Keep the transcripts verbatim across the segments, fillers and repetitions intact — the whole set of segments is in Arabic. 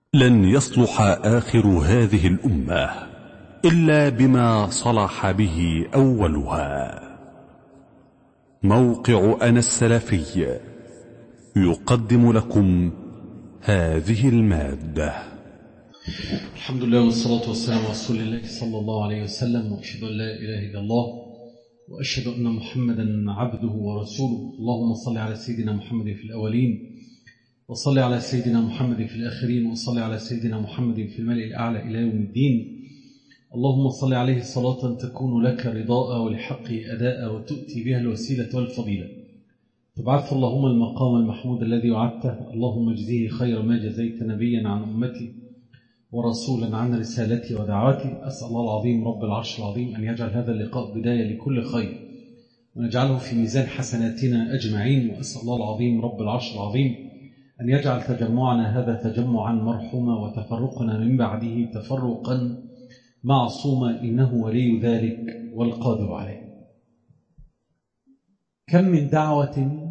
لن يصلح آخر هذه الأمة إلا بما صلح به أولها. موقع أنا السلفي يقدم لكم هذه المادة. الحمد لله والصلاة والسلام على رسول الله صلى الله عليه وسلم، وأشهد أن لا إله إلا الله وأشهد أن محمدا عبده ورسوله. اللهم صل على سيدنا محمد في الأولين، وصل على سيدنا محمد في الآخرين، وصل على سيدنا محمد في الملأ الأعلى إلى يوم الدين. اللهم صل عليه صلاة تكون لك رضاء ولحقه أداء، وتؤتي بها الوسيلة والفضيلة، تبعث اللهم المقام المحمود الذي وعدته. اللهم اجزيه خير ما جزيت نبيا عن أمتي ورسولا عن رسالتي ودعواتي. أسأل الله العظيم رب العرش العظيم أن يجعل هذا اللقاء بداية لكل خير، ونجعله في ميزان حسناتنا أجمعين. وأسأل الله العظيم رب العرش العظيم أن يجعل تجمعنا هذا تجمعا مرحوما، وتفرقنا من بعده تفرقا معصوما، إنه ولي ذلك والقادر عليه. كم من دعوة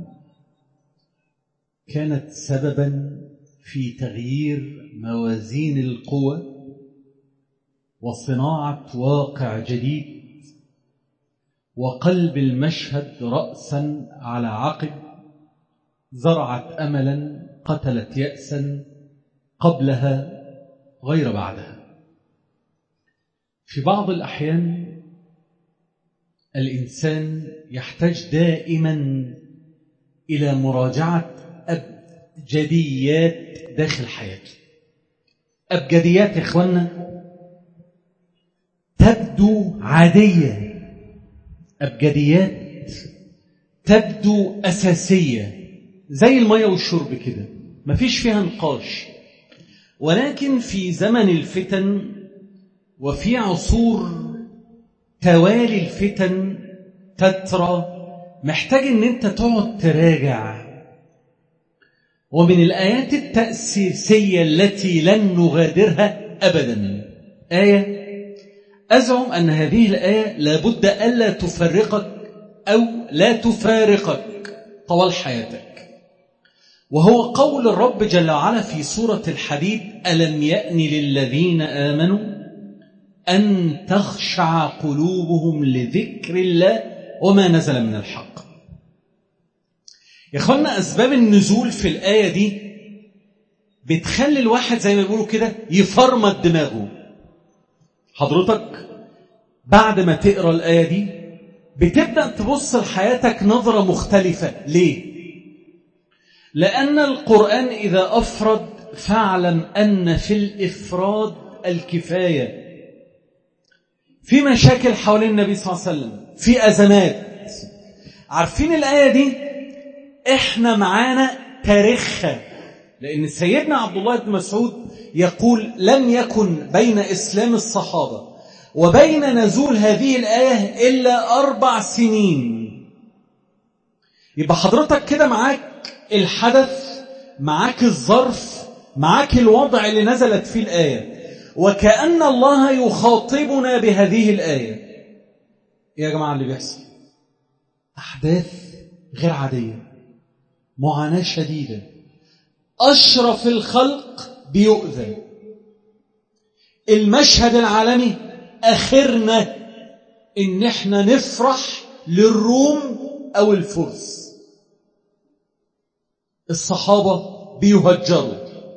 كانت سببا في تغيير موازين القوى وصناعة واقع جديد، وقلب المشهد رأسا على عقب، زرعت أملا قتلت يأسا قبلها غير بعدها. في بعض الأحيان الإنسان يحتاج دائما إلى مراجعة أبجديات داخل حياته. أبجديات يا إخوانا تبدو عادية، أبجديات تبدو أساسية زي المية والشرب كده، مفيش فيها نقاش. ولكن في زمن الفتن وفي عصور توالي الفتن تترى، محتاج ان انت تقعد تراجع. ومن الآيات التأسيسية التي لن نغادرها أبدا آية أزعم أن هذه الآية لابد ألا تفرقك أو لا تفارقك طوال حياتك، وهو قول الرب جل وعلا في سورة الحديد: ألم يأن للذين آمنوا أن تخشع قلوبهم لذكر الله وما نزل من الحق. يا أخوانا، أسباب النزول في الآية دي بتخلي الواحد زي ما بيقولوا كده يفرمت دماغه. حضرتك بعد ما تقرأ الآية دي بتبدأ تبص لحياتك نظرة مختلفة. ليه؟ لأن القرآن إذا أفرد فاعلم أن في الإفراد الكفاية. في مشاكل حوالين النبي صلى الله عليه وسلم، في أزمات. عارفين الآية دي إحنا معانا تاريخها، لأن سيدنا عبد الله بن مسعود يقول: لم يكن بين إسلام الصحابة وبين نزول هذه الآية إلا أربع سنين. يبقى حضرتك كده معاك الحدث، معاك الظرف، معاك الوضع اللي نزلت فيه الآية، وكأن الله يخاطبنا بهذه الآية. إيه يا جماعة اللي بيحصل؟ أحداث غير عادية، معاناة شديدة، أشرف الخلق بيؤذى، المشهد العالمي آخرنا إن احنا نفرح للروم أو الفرس. الصحابة بيهجروا،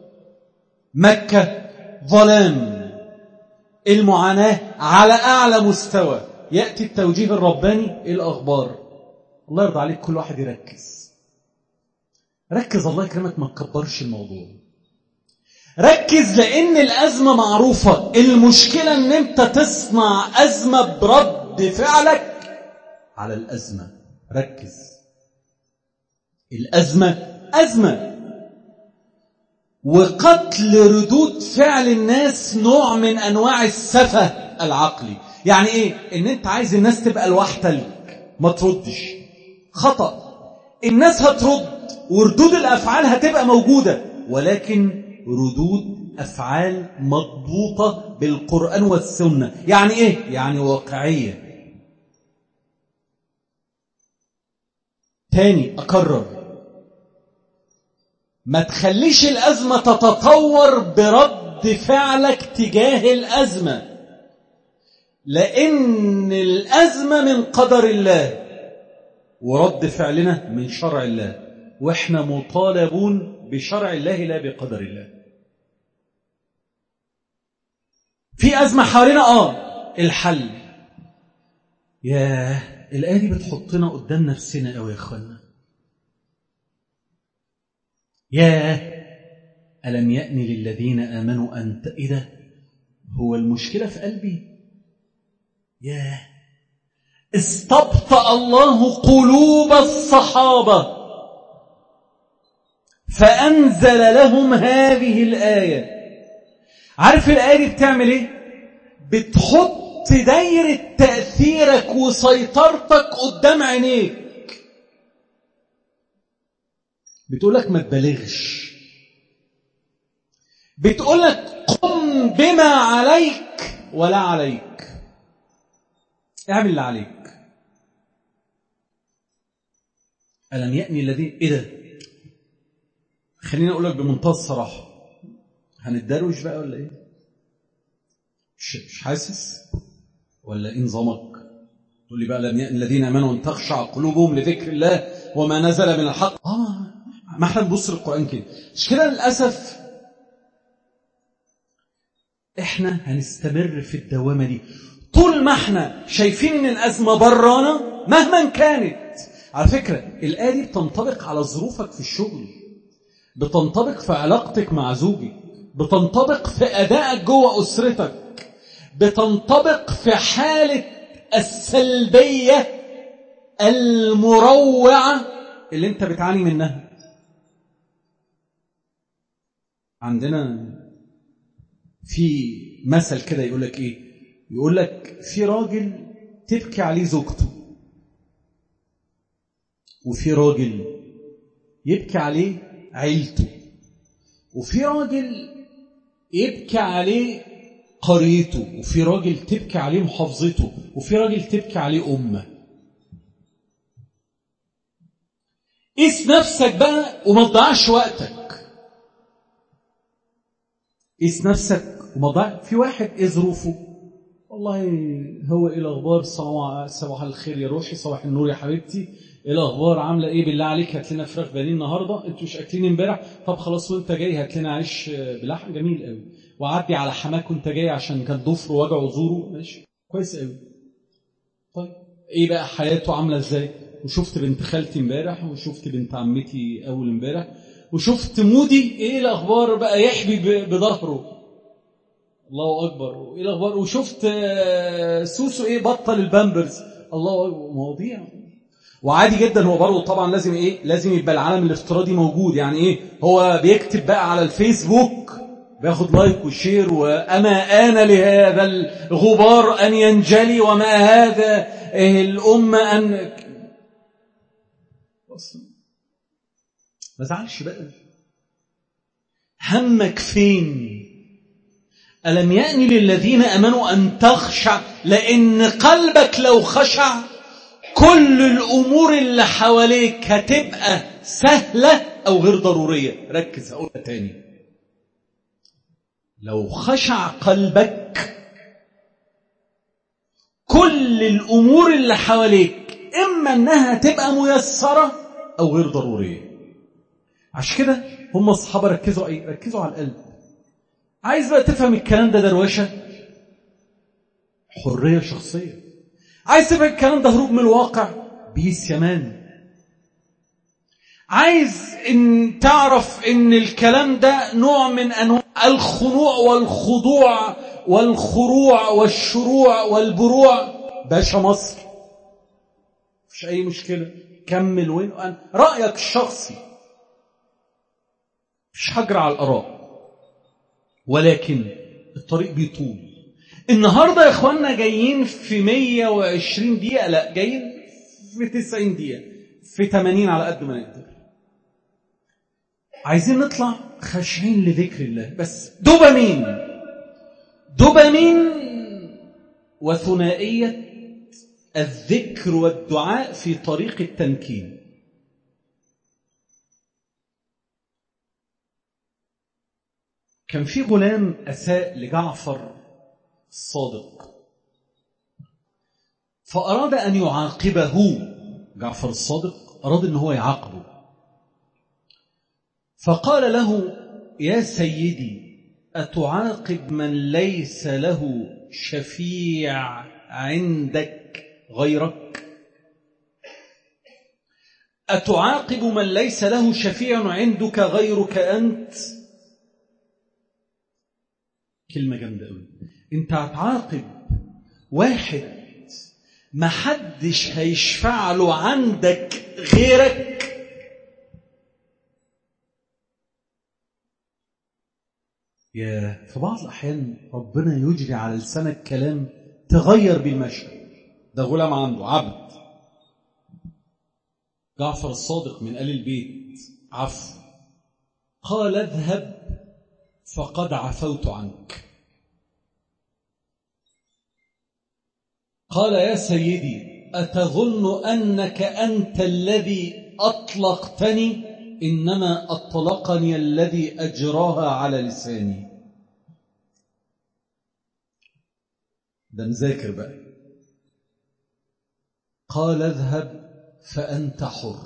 مكة ظلام، المعاناة على أعلى مستوى. يأتي التوجيه الرباني، الأخبار. الله يرضى عليك، كل واحد يركز ركز الله يكرمك، ما تكبرش الموضوع. ركز، لأن الأزمة معروفة. المشكلة أن أنت تصنع أزمة برد فعلك على الأزمة. ركز، الأزمة أزمة، وقتل ردود فعل الناس نوع من أنواع السفه العقلي. يعني إيه؟ إن أنت عايز الناس تبقى الوحتلك، ما تردش. خطأ. الناس هترد وردود الأفعال هتبقى موجودة، ولكن ردود أفعال مضبوطة بالقرآن والسنة. يعني إيه؟ يعني واقعية. تاني أكرر، ما تخليش الأزمة تتطور برد فعلك تجاه الأزمة، لأن الأزمة من قدر الله ورد فعلنا من شرع الله، وإحنا مطالبون بشرع الله لا بقدر الله. في أزمة حوالينا آه الحل. ياه الآية دي بتحطنا قدام نفسنا قوي يا أخوانا. ياه ألم يأن للذين آمنوا أن إذا هو المشكلة في قلبي. ياه استبطأ الله قلوب الصحابة فأنزل لهم هذه الآية. عارف الآية دي بتعمل إيه؟ بتحط دايرة تأثيرك وسيطرتك قدام عينيك، بتقولك ما تبالغش، بتقولك قم بما عليك ولا عليك، اعمل اللي عليك. ألم يأني الذين إذا خليني أقولك بمنتهى الصراحة، هنتدروش بقى ولا إيه؟ مش حاسس ولا إيه نظامك؟ تقول لي بقى ألم يأني الذين آمنوا أن تخشع قلوبهم لذكر الله وما نزل من الحق. آه ما احنا نبص للقرآن كده. مش كده للأسف احنا هنستمر في الدوامة دي طول ما احنا شايفين ان الأزمة برانا مهما كانت. على فكرة الآية دي بتنطبق على ظروفك في الشغل، بتنطبق في علاقتك مع زوجك، بتنطبق في أدائك جوه أسرتك، بتنطبق في حالة السلبية المروعة اللي انت بتعاني منها. عندنا في مثل كده يقولك ايه؟ يقولك في راجل تبكي عليه زوجته، وفي راجل يبكي عليه عيلته، وفي راجل يبكي عليه قريته، وفي راجل تبكي عليه محافظته، وفي راجل تبكي عليه أمه. قيس نفسك بقى وما تضيعش وقتك. قيس نفسك وما تضيعش. في واحد ايه ظروفه؟ والله هو ايه الاخبار؟ صباح الخير يا روحي، صباح النور يا حبيبتي، ايه الاخبار؟ عامله ايه؟ بالله عليك هات لنا فراخ بانيه النهارده، انتوا مش اكلين امبارح؟ طب خلاص وانت جاي هات لنا عيش بلحم. جميل قوي. وعدي على حماك وانت جاي عشان كان ضفره وجعه زوره. ماشي كويس قوي. طيب ايه بقى حياته عامله ازاي؟ وشفت بنت خالتي امبارح، وشفت بنت عمتي اول امبارح، وشفت مودي ايه الاخبار بقى يحبي بظهره. الله اكبر. وايه الاخبار؟ وشفت سوسو ايه بطل البامبرز. الله اكبر. مواضيع. وعادي جدا هو برضه طبعا لازم ايه؟ لازم يبقى العالم الافتراضي موجود. يعني ايه؟ هو بيكتب بقى على الفيسبوك، بياخد لايك وشير، وأما آن لهذا الغبار أن ينجلي، وما هذا الأمة أن ما زعلش بقى. همك فين؟ ألم يأن للذين أمنوا أن تخشع، لأن قلبك لو خشع كل الأمور اللي حواليك هتبقى سهلة أو غير ضرورية. ركز أقولها تاني. لو خشع قلبك كل الأمور اللي حواليك إما أنها تبقى ميسرة أو غير ضرورية. عشان كده هم الصحابة ركزوا أي ركزوا على القلب. عايز بقى تفهم الكلام ده دروشة؟ حرية شخصية. عايز تفهم الكلام ده هروب من الواقع؟ بيس يمان. عايز ان تعرف ان الكلام ده نوع من انواع الخنوع والخضوع والخروع والشروع والبروع؟ باشا مصر مفيش اي مشكلة، كمل. وين رأيك الشخصي؟ مفيش حجر على الآراء، ولكن الطريق بيطول. النهاردة يا اخوانا جايين في مية وعشرين دقيقة، لا جايين في تسعين دقيقة، في ثمانين على قد ما نقدر. عايزين نطلع خاشعين لذكر الله بس. دوبامين دوبامين وثنائية الذكر والدعاء في طريق التمكين. كان في غلام أساء لجعفر الصادق، فأراد أن يعاقبه. جعفر الصادق أراد أن هو يعاقبه، فقال له: يا سيدي، أتعاقب من ليس له شفيع عندك غيرك؟ أتعاقب من ليس له شفيع عندك غيرك أنت؟ كلمة جامدة قوي. أنت هتعاقب واحد ما حدش هيشفع له عندك غيرك؟ يا في بعض الأحيان ربنا يجري على لسانك كلام تغير بالمشهد. ده غلام عنده عبد، جعفر الصادق من آل البيت عفو، قال: اذهب فقد عفوت عنك. قال: يا سيدي، أتظن أنك أنت الذي أطلقتني؟ إنما أطلقني الذي أجراها على لساني. ده مذاكر بقى. قال: اذهب فأنت حر.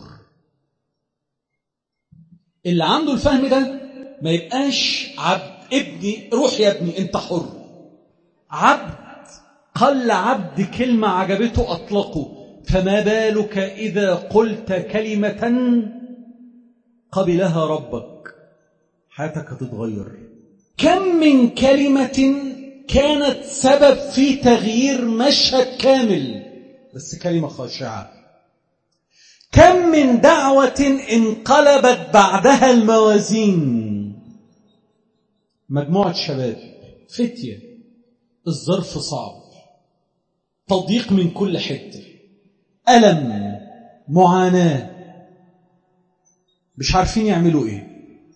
اللي عنده الفهم ده ما يبقاش عبد. ابني روح يا ابني أنت حر. عبد قل عبد كلمة عجبته أطلقه، فما بالك إذا قلت كلمة قبلها ربك؟ حياتك هتتغير. كم من كلمة كانت سبب في تغيير مشهد كامل، بس كلمة خاشعة. كم من دعوة انقلبت بعدها الموازين. مجموعة شباب فتية، الظرف صعب، تضييق من كل حتة، ألم، معاناة، مش عارفين يعملوا ايه.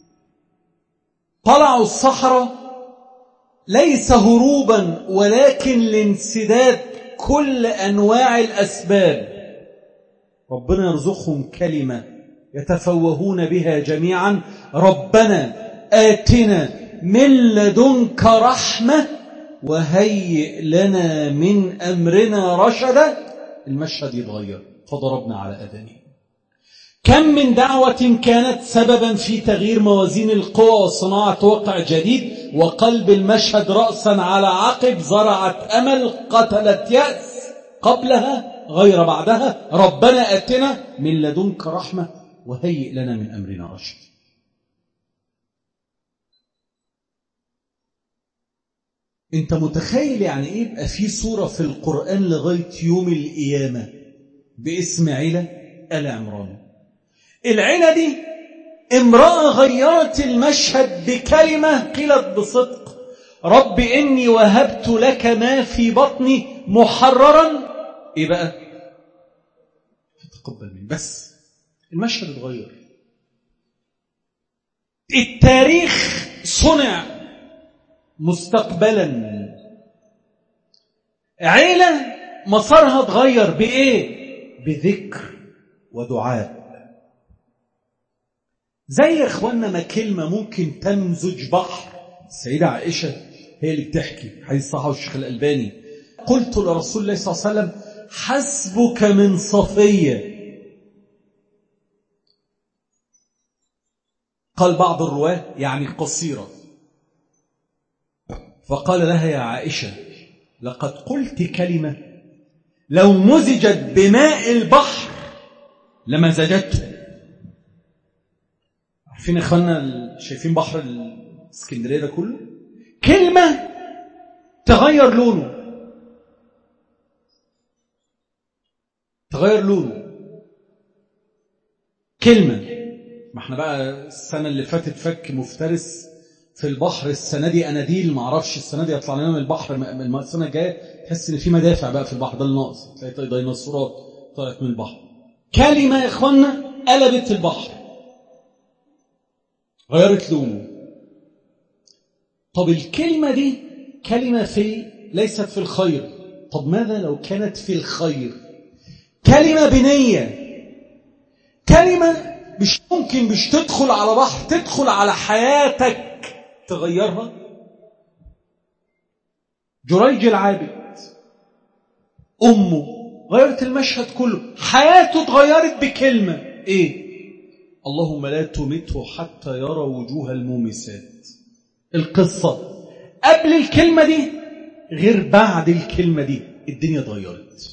طلعوا الصحراء ليس هروبا ولكن لانسداد كل أنواع الأسباب. ربنا يرزقهم كلمة يتفوهون بها جميعا: ربنا آتنا من لدنك رحمة وهيئ لنا من أمرنا رشدا. المشهد يتغير، فضربنا على أذانهم. كم من دعوة كانت سببا في تغيير موازين القوى وصناعة واقع جديد، وقلب المشهد رأسا على عقب، زرعت أمل، قتلت يأس قبلها غير بعدها. ربنا آتنا من لدنك رحمة وهيئ لنا من أمرنا رشدا. انت متخيل يعني ايه يبقى في سورة في القرآن لغاية يوم القيامة باسم عيلة آل عمران؟ العيلة دي امرأة غيرت المشهد بكلمة قيلت بصدق: رب إني وهبت لك ما في بطني محررا. ايه بقى؟ تقبل مني. بس المشهد اتغير. التاريخ صنع مستقبلا. عيلة مسارها اتغير بإيه؟ بذكر ودعاء. زي إخواننا ما كلمة ممكن تمزج بحر. السيدة عائشة هي اللي بتحكي، حديث صحيح الشيخ الألباني: قلت لرسول الله صلى الله عليه وسلم: حسبك من صفية. قال بعض الرواة يعني قصيرة. فقال لها: يا عائشة، لقد قلت كلمة لو مزجت بماء البحر لمزجته. عارفين إخواننا شايفين بحر الاسكندرية ده كله؟ كلمة تغير لونه، تغير لونه كلمة. ما احنا بقى السنة اللي فاتت فك مفترس في البحر، السنة دي أناديل، ما اعرفش السنة دي يطلع لنا من البحر. من السنة الجاية تحس إن في مدافع بقى في البحر، ده الناقص، تلاقي ديناصورات طلعت من البحر. كلمة يا إخوانا قلبت البحر، غيرت لونه. طب الكلمة دي كلمة في ليست في الخير. طب ماذا لو كانت في الخير؟ كلمة بنية، كلمة مش ممكن مش تدخل على بحر، تدخل على حياتك تغيرها؟ جريج العابد أمه غيرت المشهد كله، حياته اتغيرت بكلمة إيه؟ اللهم لا تمته حتى يرى وجوه المومسات. القصة قبل الكلمة دي غير بعد الكلمة دي، الدنيا اتغيرت.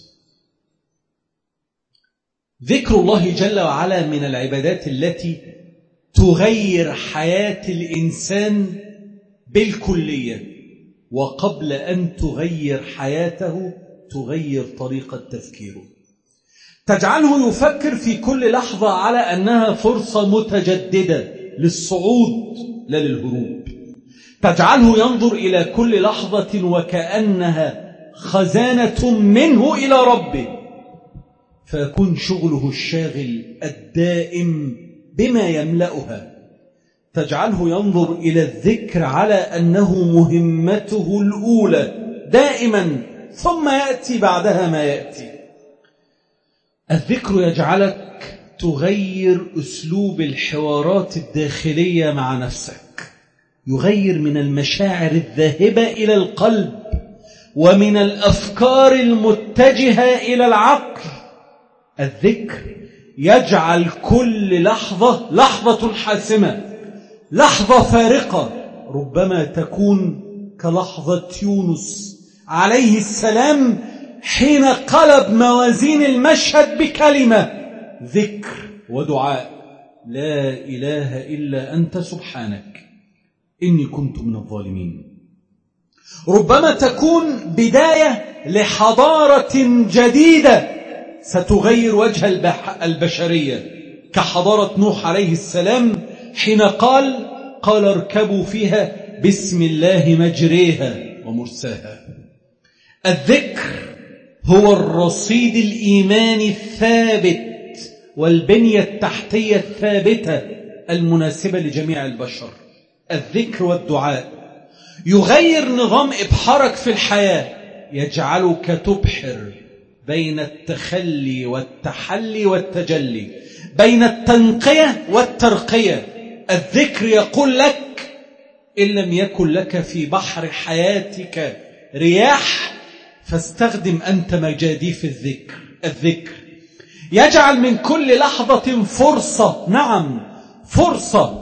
ذكر الله جل وعلا من العبادات التي تغير حياة الإنسان بالكلية، وقبل أن تغير حياته تغير طريقة تفكيره، تجعله يفكر في كل لحظة على أنها فرصة متجددة للصعود لا للهروب، تجعله ينظر إلى كل لحظة وكأنها خزانة منه إلى ربه، فيكون شغله الشاغل الدائم بما يملأها، تجعله ينظر إلى الذكر على أنه مهمته الأولى دائما، ثم يأتي بعدها ما يأتي. الذكر يجعلك تغير أسلوب الحوارات الداخلية مع نفسك، يغير من المشاعر الذاهبة إلى القلب، ومن الأفكار المتجهة إلى العقل. الذكر يجعل كل لحظة لحظة حاسمة، لحظة فارقة، ربما تكون كلحظة يونس عليه السلام حين قلب موازين المشهد بكلمة ذكر ودعاء: لا إله إلا أنت سبحانك إني كنت من الظالمين. ربما تكون بداية لحضارة جديدة ستغير وجه البشرية، كحضارة نوح عليه السلام حين قال قال اركبوا فيها بسم الله مجريها ومرساها. الذكر هو الرصيد الإيماني الثابت والبنية التحتية الثابتة المناسبة لجميع البشر. الذكر والدعاء يغير نظام إبحارك في الحياة، يجعلك تبحر بين التخلي والتحلي والتجلي، بين التنقية والترقية. الذكر يقول لك إن لم يكن لك في بحر حياتك رياح فاستخدم أنت مجاديف الذكر. الذكر يجعل من كل لحظة فرصة، نعم فرصة.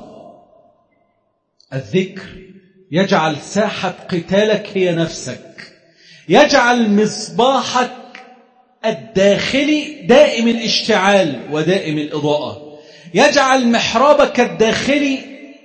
الذكر يجعل ساحة قتالك هي نفسك، يجعل مصباحك الداخلي دائم الاشتعال ودائم الإضاءة، يجعل محرابك الداخلي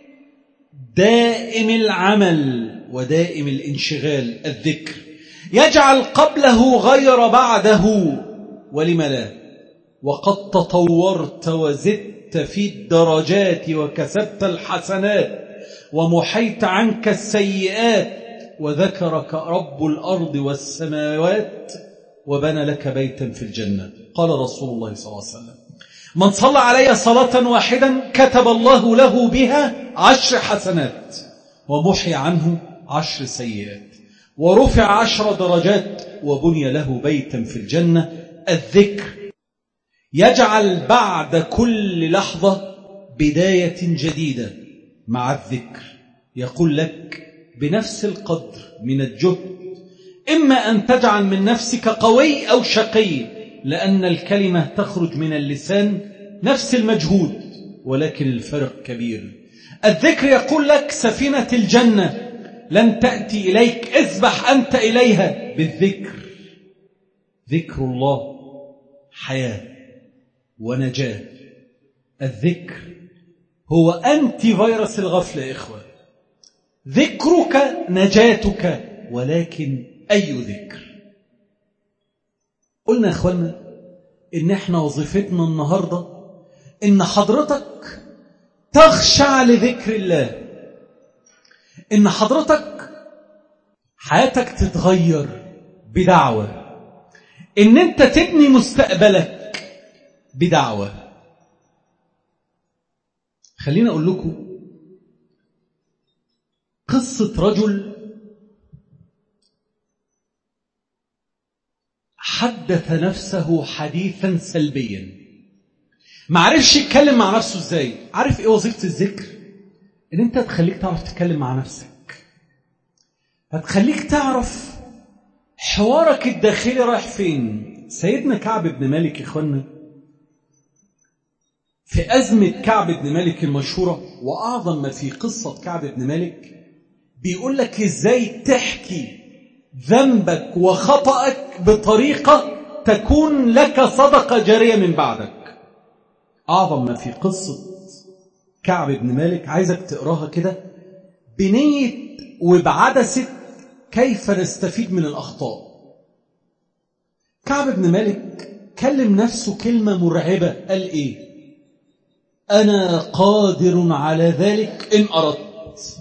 دائم العمل ودائم الانشغال. الذكر يجعل قبله غير بعده، ولم لا؟ وقد تطورت وزدت في الدرجات وكسبت الحسنات ومحيت عنك السيئات، وذكرك رب الأرض والسماوات وبنى لك بيتا في الجنة. قال رسول الله صلى الله عليه وسلم: من صلى علي صلاة واحدا كتب الله له بها عشر حسنات ومحي عنه عشر سيئات ورفع عشر درجات وبني له بيتا في الجنة. الذكر يجعل بعد كل لحظة بداية جديدة. مع الذكر يقول لك بنفس القدر من الجهد إما أن تجعل من نفسك قوي أو شقي، لأن الكلمة تخرج من اللسان نفس المجهود ولكن الفرق كبير. الذكر يقول لك سفينة الجنة لن تأتي إليك، اذبح أنت إليها بالذكر. ذكر الله حياة ونجاة. الذكر هو أنتي فيروس الغفلة يا إخوة. ذكرك نجاتك، ولكن أي ذكر؟ قلنا يا إخوانا إن إحنا وظيفتنا النهاردة إن حضرتك تخشع لذكر الله، إن حضرتك حياتك تتغير بدعوة، إن أنت تبني مستقبلك بدعوة. خلينا أقول لكم قصة رجل حدث نفسه حديثا سلبيا، ما عرفش يتكلم مع نفسه ازاي. عارف ايه وظيفة الذكر؟ ان انت هتخليك تعرف تتكلم مع نفسك، هتخليك تعرف حوارك الداخلي رايح فين. سيدنا كعب بن مالك يا اخوانا في أزمة كعب بن مالك المشهورة، وأعظم ما في قصة كعب بن مالك بيقول لك إزاي تحكي ذنبك وخطأك بطريقة تكون لك صدقة جارية من بعدك. أعظم ما في قصة كعب بن مالك عايزك تقراها كده بنية وبعدسة كيف نستفيد من الأخطاء. كعب بن مالك كلم نفسه كلمة مرعبة، قال إيه؟ أنا قادر على ذلك إن أردت.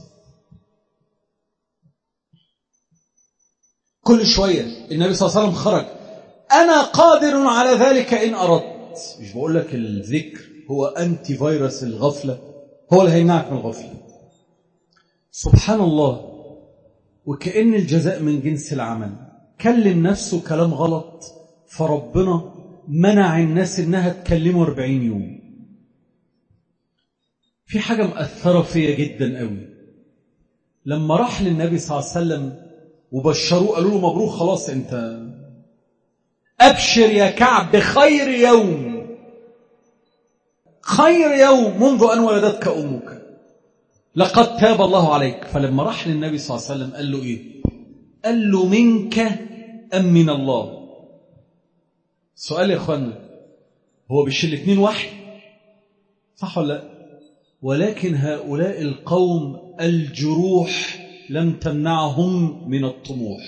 كل شوية النبي صلى الله عليه وسلم خرج، أنا قادر على ذلك إن أردت. مش بقول لك الذكر هو أنتي فيروس الغفلة، هو اللي هيمنعك من الغفلة. سبحان الله، وكأن الجزاء من جنس العمل. كلم نفسه كلام غلط فربنا منع الناس إنها تكلمه أربعين يوم. في حاجة مأثرة فيا جدا قوي، لما راح للنبي صلى الله عليه وسلم وبشروه قالوا له مبروك خلاص انت أبشر يا كعب بخير يوم، خير يوم منذ أن ولدتك أمك، لقد تاب الله عليك. فلما راح للنبي صلى الله عليه وسلم قال له إيه؟ قال له منك أم من الله؟ سؤال يا أخوانا، هو بيشيل الاثنين وحي صح ولا لا؟ ولكن هؤلاء القوم الجروح لم تمنعهم من الطموح.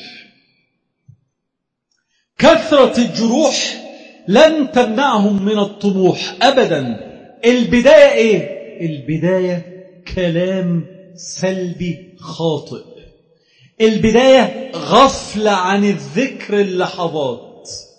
كثرة الجروح لن تمنعهم من الطموح أبدا. البداية إيه؟ البداية كلام سلبي خاطئ، البداية غفلة عن الذكر اللحظات.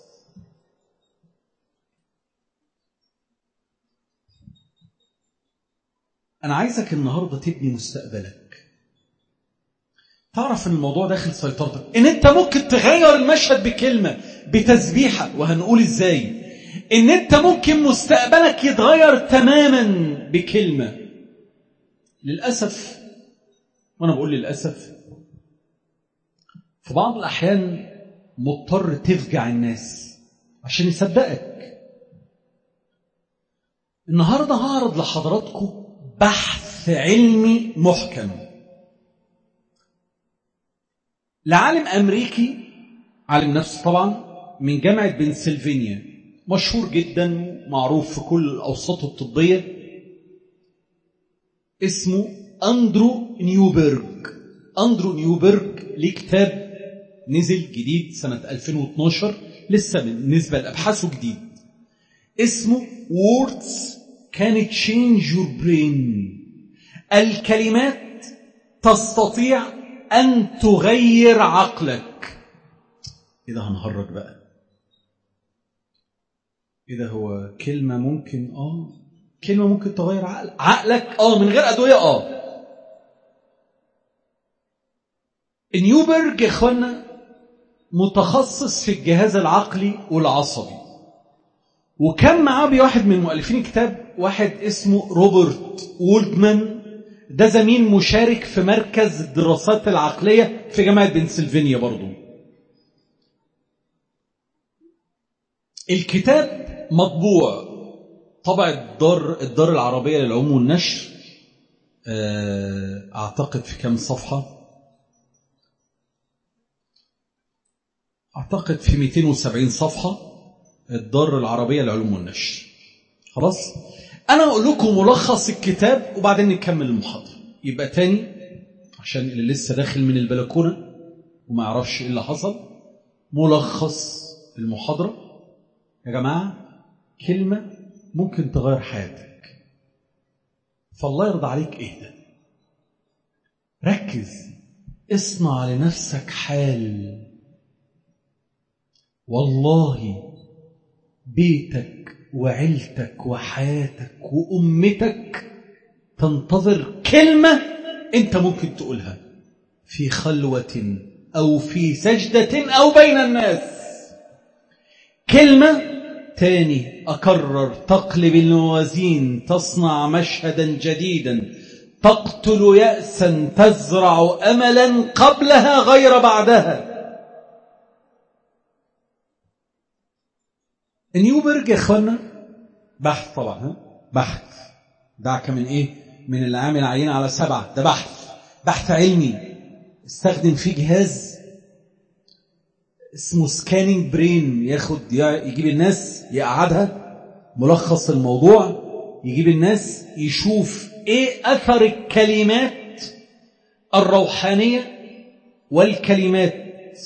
أنا عايزك النهاردة تبني مستقبلك، تعرف أن الموضوع داخل سيطرتك، إن أنت ممكن تغير المشهد بكلمة بتسبيحة، وهنقول إزاي إن أنت ممكن مستقبلك يتغير تماما بكلمة. للأسف، وأنا بقول للأسف، في بعض الأحيان مضطر تفجع الناس عشان يصدقك. النهاردة هعرض لحضراتكم بحث علمي محكم لعالم أمريكي، عالم نفس طبعا من جامعة بنسلفانيا، مشهور جدا معروف في كل الأوساط الطبية، اسمه أندرو نيوبرج. أندرو نيوبرج ليه كتاب نزل جديد سنة ألفين واثناشر، لسه بالنسبة لأبحاثه جديد، اسمه Words Can Change Your Brain. الكلمات تستطيع أن تغير عقلك. إذا هنهرج بقى، إذا هو كلمة ممكن آه كلمة ممكن تغير عقل. عقلك آه من غير أدوية آه نيوبرج يا إخوانا متخصص في الجهاز العقلي والعصبي، وكان معاه بواحد من مؤلفين الكتاب واحد اسمه روبرت وولدمان، ده زميل مشارك في مركز الدراسات العقلية في جامعة بنسلفانيا برضو. الكتاب مطبوع طبع الدار الدار العربية للعلوم والنشر، أعتقد في كم صفحة، أعتقد في مئتين وسبعين صفحة، الدار العربية للعلوم والنشر. خلاص، أنا أقول لكم ملخص الكتاب وبعدين نكمل المحاضرة. يبقى تاني عشان اللي لسه داخل من البلكونة وما يعرفش إيه اللي حصل، ملخص المحاضرة يا جماعة، كلمة ممكن تغير حياتك. فالله يرضى عليك اهدى، ركز، اصنع لنفسك حال. والله بيتك وعيلتك وحياتك وأمتك تنتظر كلمة انت ممكن تقولها في خلوة أو في سجدة أو بين الناس. كلمة تاني أكرر، تقلب الموازين، تصنع مشهدا جديدا، تقتل يأسا تزرع أملا قبلها غير بعدها. نيوبرج يا اخوانا بحث طبعا، ها بحث دعك من ايه، من اللي عامل عينة على سبعة، ده بحث بحث علمي استخدم فيه جهاز اسمه سكانينج برين، ياخد يجيب الناس يقعدها، ملخص الموضوع، يجيب الناس يشوف ايه اثر الكلمات الروحانية والكلمات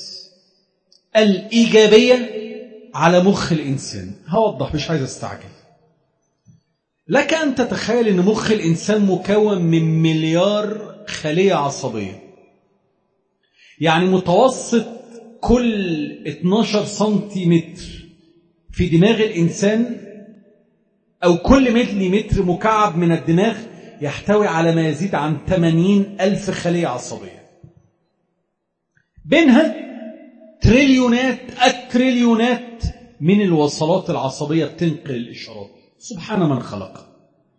الإيجابية على مخ الإنسان. هوضح مش عايز استعجل. لك أن تتخيل أن مخ الإنسان مكون من مليار خلية عصبية، يعني متوسط كل اثناشر سنتيمتر في دماغ الإنسان أو كل مليمتر مكعب من الدماغ يحتوي على ما يزيد عن ثمانين ألف خلية عصبية، بينها تريليونات التريليونات من الوصلات العصبية بتنقل الإشارات. سبحان من خلق.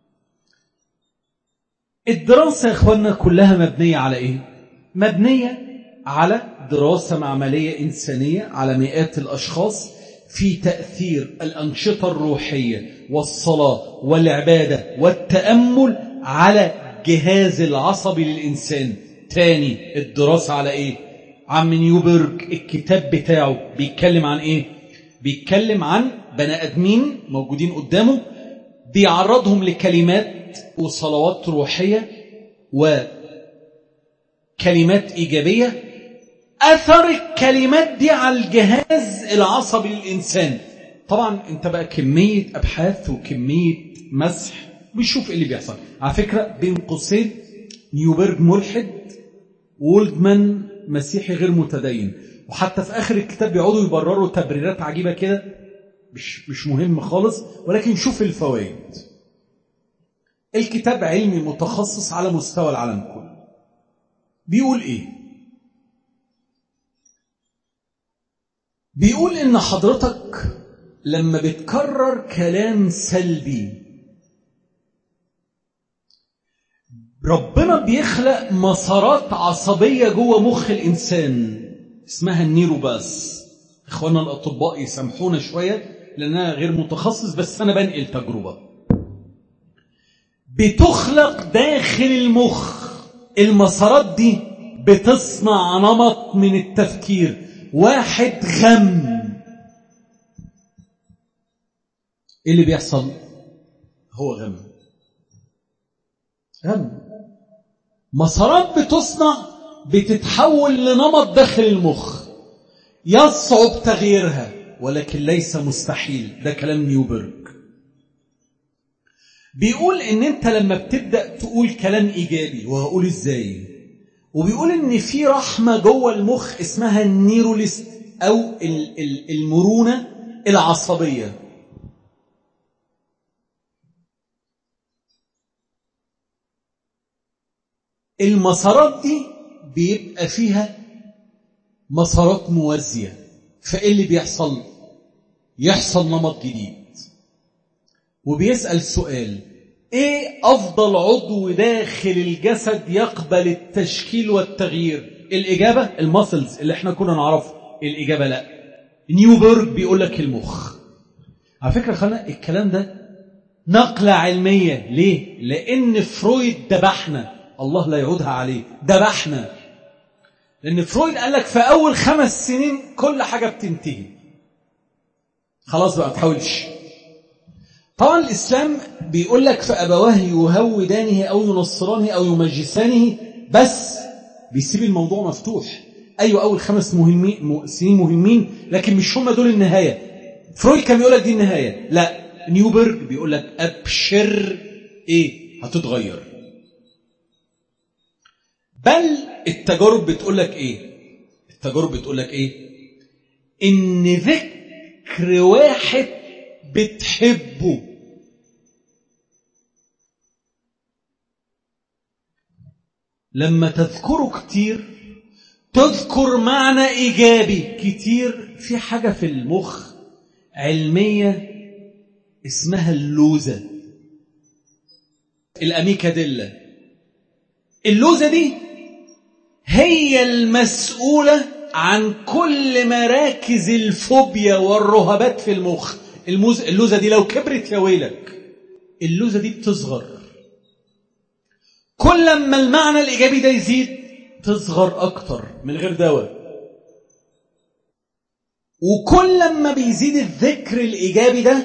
الدراسة يا إخواننا كلها مبنية على إيه؟ مبنية على دراسة معملية إنسانية على مئات الأشخاص في تأثير الأنشطة الروحية والصلاة والعبادة والتأمل على جهاز العصبي للإنسان. تاني، الدراسة على إيه؟ عم نيوبرج الكتاب بتاعه بيتكلم عن إيه؟ بيتكلم عن بني آدمين موجودين قدامه، بيعرضهم لكلمات وصلوات روحية وكلمات إيجابية، أثر الكلمات دي على الجهاز العصبي للإنسان. طبعا انت بقى كمية أبحاث وكمية مسح بيشوف إيه اللي بيحصل. على فكرة بين قوسين نيوبرج ملحد وولدمان مسيحي غير متدين، وحتى في آخر الكتاب بيقعدوا يبرروا تبريرات عجيبة كده، مش مش مهم خالص، ولكن شوف الفوائد. الكتاب علمي متخصص على مستوى العالم كله. بيقول إيه؟ بيقول إن حضرتك لما بتكرر كلام سلبي ربنا بيخلق مسارات عصبية جوه مخ الإنسان اسمها النيروباس. إخوانا الأطباء يسامحونا شوية لأنها غير متخصص، بس أنا بنقل تجربة. بتخلق داخل المخ المسارات دي، بتصنع نمط من التفكير. واحد غم، إيه اللي بيحصل؟ هو غم غم مسارات بتصنع، بتتحول لنمط داخل المخ يصعب تغييرها ولكن ليس مستحيل. ده كلام نيوبرج. بيقول ان انت لما بتبدأ تقول كلام ايجابي، وهقول ازاي، وبيقول ان في رحمة جوه المخ اسمها النيروليست او المرونة العصبية. المسارات دي بيبقى فيها مسارات موازية، فإيه اللي بيحصل؟ يحصل نمط جديد. وبيسأل سؤال: ايه افضل عضو داخل الجسد يقبل التشكيل والتغيير؟ الاجابة الماسلز اللي احنا كنا نعرفه. الاجابة لا. نيوبرج بيقول لك المخ. على فكرة خلنا الكلام ده نقلة علمية. ليه؟ لان فرويد دبحنا، الله لا يعودها عليه، دبحنا. لان فرويد قال لك في اول خمس سنين كل حاجة بتنتهي، خلاص بقى تحاولش. طبعا الإسلام بيقول لك فأبواه يهودانه أو ينصرانه أو يمجسانه، بس بيسيب الموضوع مفتوح. أيوة أول خمس مهمين سنين مهمين، لكن مش هم دول النهاية. فرويد كان بيقول لك دي النهاية، لا، نيوبرج بيقول لك أبشر، إيه هتتغير. بل التجارب بتقول لك إيه؟ التجارب بتقول لك إيه؟ إن ذكر واحد بتحبه لما تذكره كتير تذكر معنى إيجابي كتير. في حاجة في المخ علمية اسمها اللوزة، الأميكاديلا. اللوزة دي هي المسؤولة عن كل مراكز الفوبيا والرهبات في المخ. الموز... اللوزة دي لو كبرت يا ويلك. اللوزة دي بتصغر كل ما المعنى الإيجابي ده يزيد، تصغر أكتر من غير دواء. وكل ما بيزيد الذكر الإيجابي ده،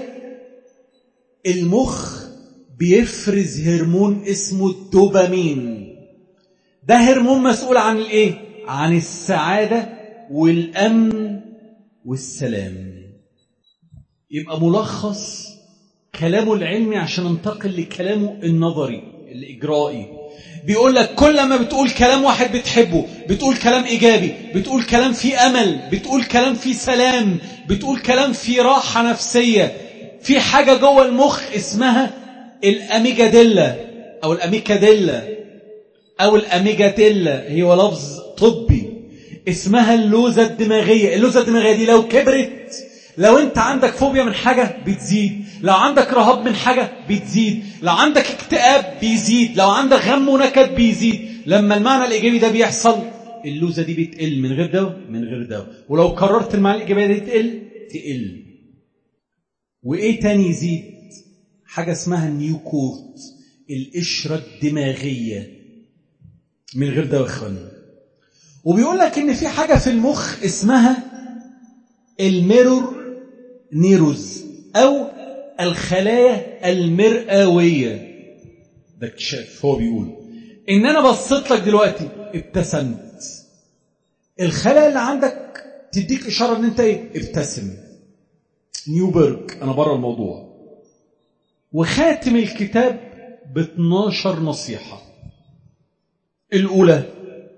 المخ بيفرز هرمون اسمه الدوبامين. ده هرمون مسؤول عن الايه؟ عن السعادة والأمن والسلام. يبقى ملخص كلامه العلمي عشان ننتقل لكلامه النظري الإجرائي. بيقول لك كل ما بتقول كلام واحد بتحبه، بتقول كلام إيجابي، بتقول كلام فيه أمل، بتقول كلام فيه سلام، بتقول كلام فيه راحة نفسية، في حاجة جوه المخ اسمها الأميجاديلا أو الأميكاديلا أو الأميجاديلا، هي لفظ طبي، اسمها اللوزة الدماغية. اللوزة الدماغية دي لو كبرت، لو انت عندك فوبيا من حاجة بتزيد، لو عندك رهاب من حاجة بتزيد، لو عندك اكتئاب بيزيد، لو عندك غم ونكد بيزيد. لما المعنى الإيجابي ده بيحصل، اللوزة دي بتقل من غير دواء من غير دواء. ولو قررت المعنى الإيجابي دي تقل تقل. وإيه تاني يزيد؟ حاجة اسمها النيوكورت، القشرة الدماغية، من غير دواء خلنا. وبيقول لك إن في حاجة في المخ اسمها الميرور نيروز أو الخلايا المرئوية. ده اكتشاف. هو بيقول إن أنا بصيت لك دلوقتي ابتسمت، الخلايا اللي عندك تديك إشارة إن أنت إيه؟ ابتسم. نيوبرج. أنا بره الموضوع. وخاتم الكتاب باثناشر نصيحة. الأولى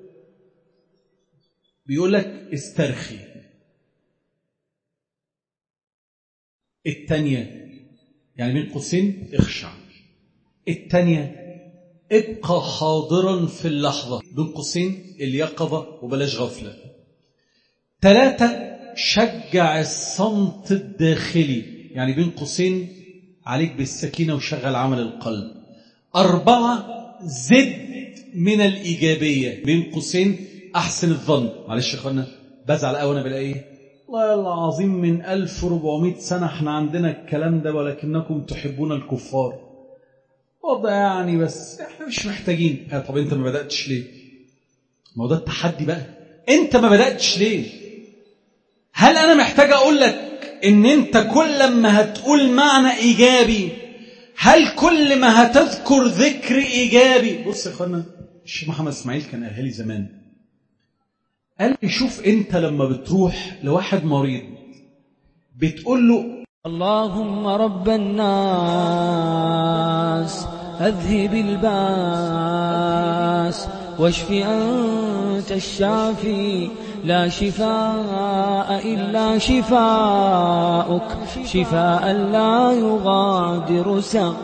بيقول لك استرخي. الثانية يعني بين قوسين اخشع. الثانية ابقى حاضرا في اللحظة، بين قوسين اليقظة وبلاش غفلة. ثلاثة شجع الصمت الداخلي، يعني بين قوسين عليك بالسكينة وشغل عمل القلب. أربعة زد من الإيجابية، بين قوسين أحسن الظن. معلش يا أخوانا بزعل أوي أنا بلاقيه والله العظيم من ألف وأربعمائة سنة احنا عندنا الكلام ده، ولكنكم تحبون الكفار. وضع يعني بس احنا مش محتاجين. اه طب انت ما بدأتش ليه؟ ما هو ده التحدي بقى. انت ما بدأتش ليه؟ هل انا محتاج اقول لك ان انت كل ما هتقول معنى ايجابي، هل كل ما هتذكر ذكر ايجابي؟ بص يا اخوانا، الشيخ محمد اسماعيل كان قالها لي زمان، قال لي شوف انت لما بتروح لواحد مريض بتقول له اللهم رب الناس أذهب الباس واشف أنت الشافي لا شفاء إلا شفاءك شفاء لا يغادر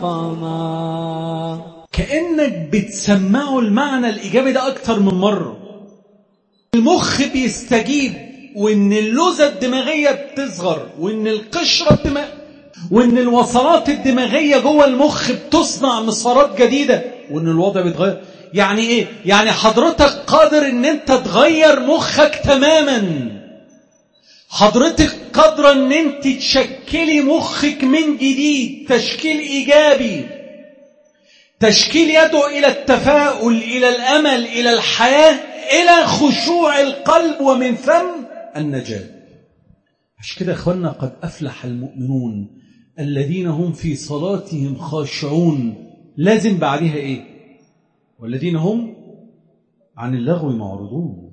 سقما. كأنك بتسمعه المعنى الإيجابي ده أكتر من مرة. المخ بيستجيب، وإن اللوزة الدماغية بتصغر، وإن القشرة الدماغ وإن الوصلات الدماغية جوه المخ بتصنع مسارات جديدة، وإن الوضع بيتغير. يعني إيه؟ يعني حضرتك قادر إن أنت تغير مخك تماما. حضرتك قادرة إن أنت تشكلي مخك من جديد تشكيل إيجابي، تشكيل يدعو إلى التفاؤل، إلى الأمل، إلى الحياة، إلى خشوع القلب، ومن ثم النجاة. عشان كده أخوانا قد أفلح المؤمنون الذين هم في صلاتهم خاشعون. لازم بعدها إيه؟ والذين هم عن اللغو معرضون.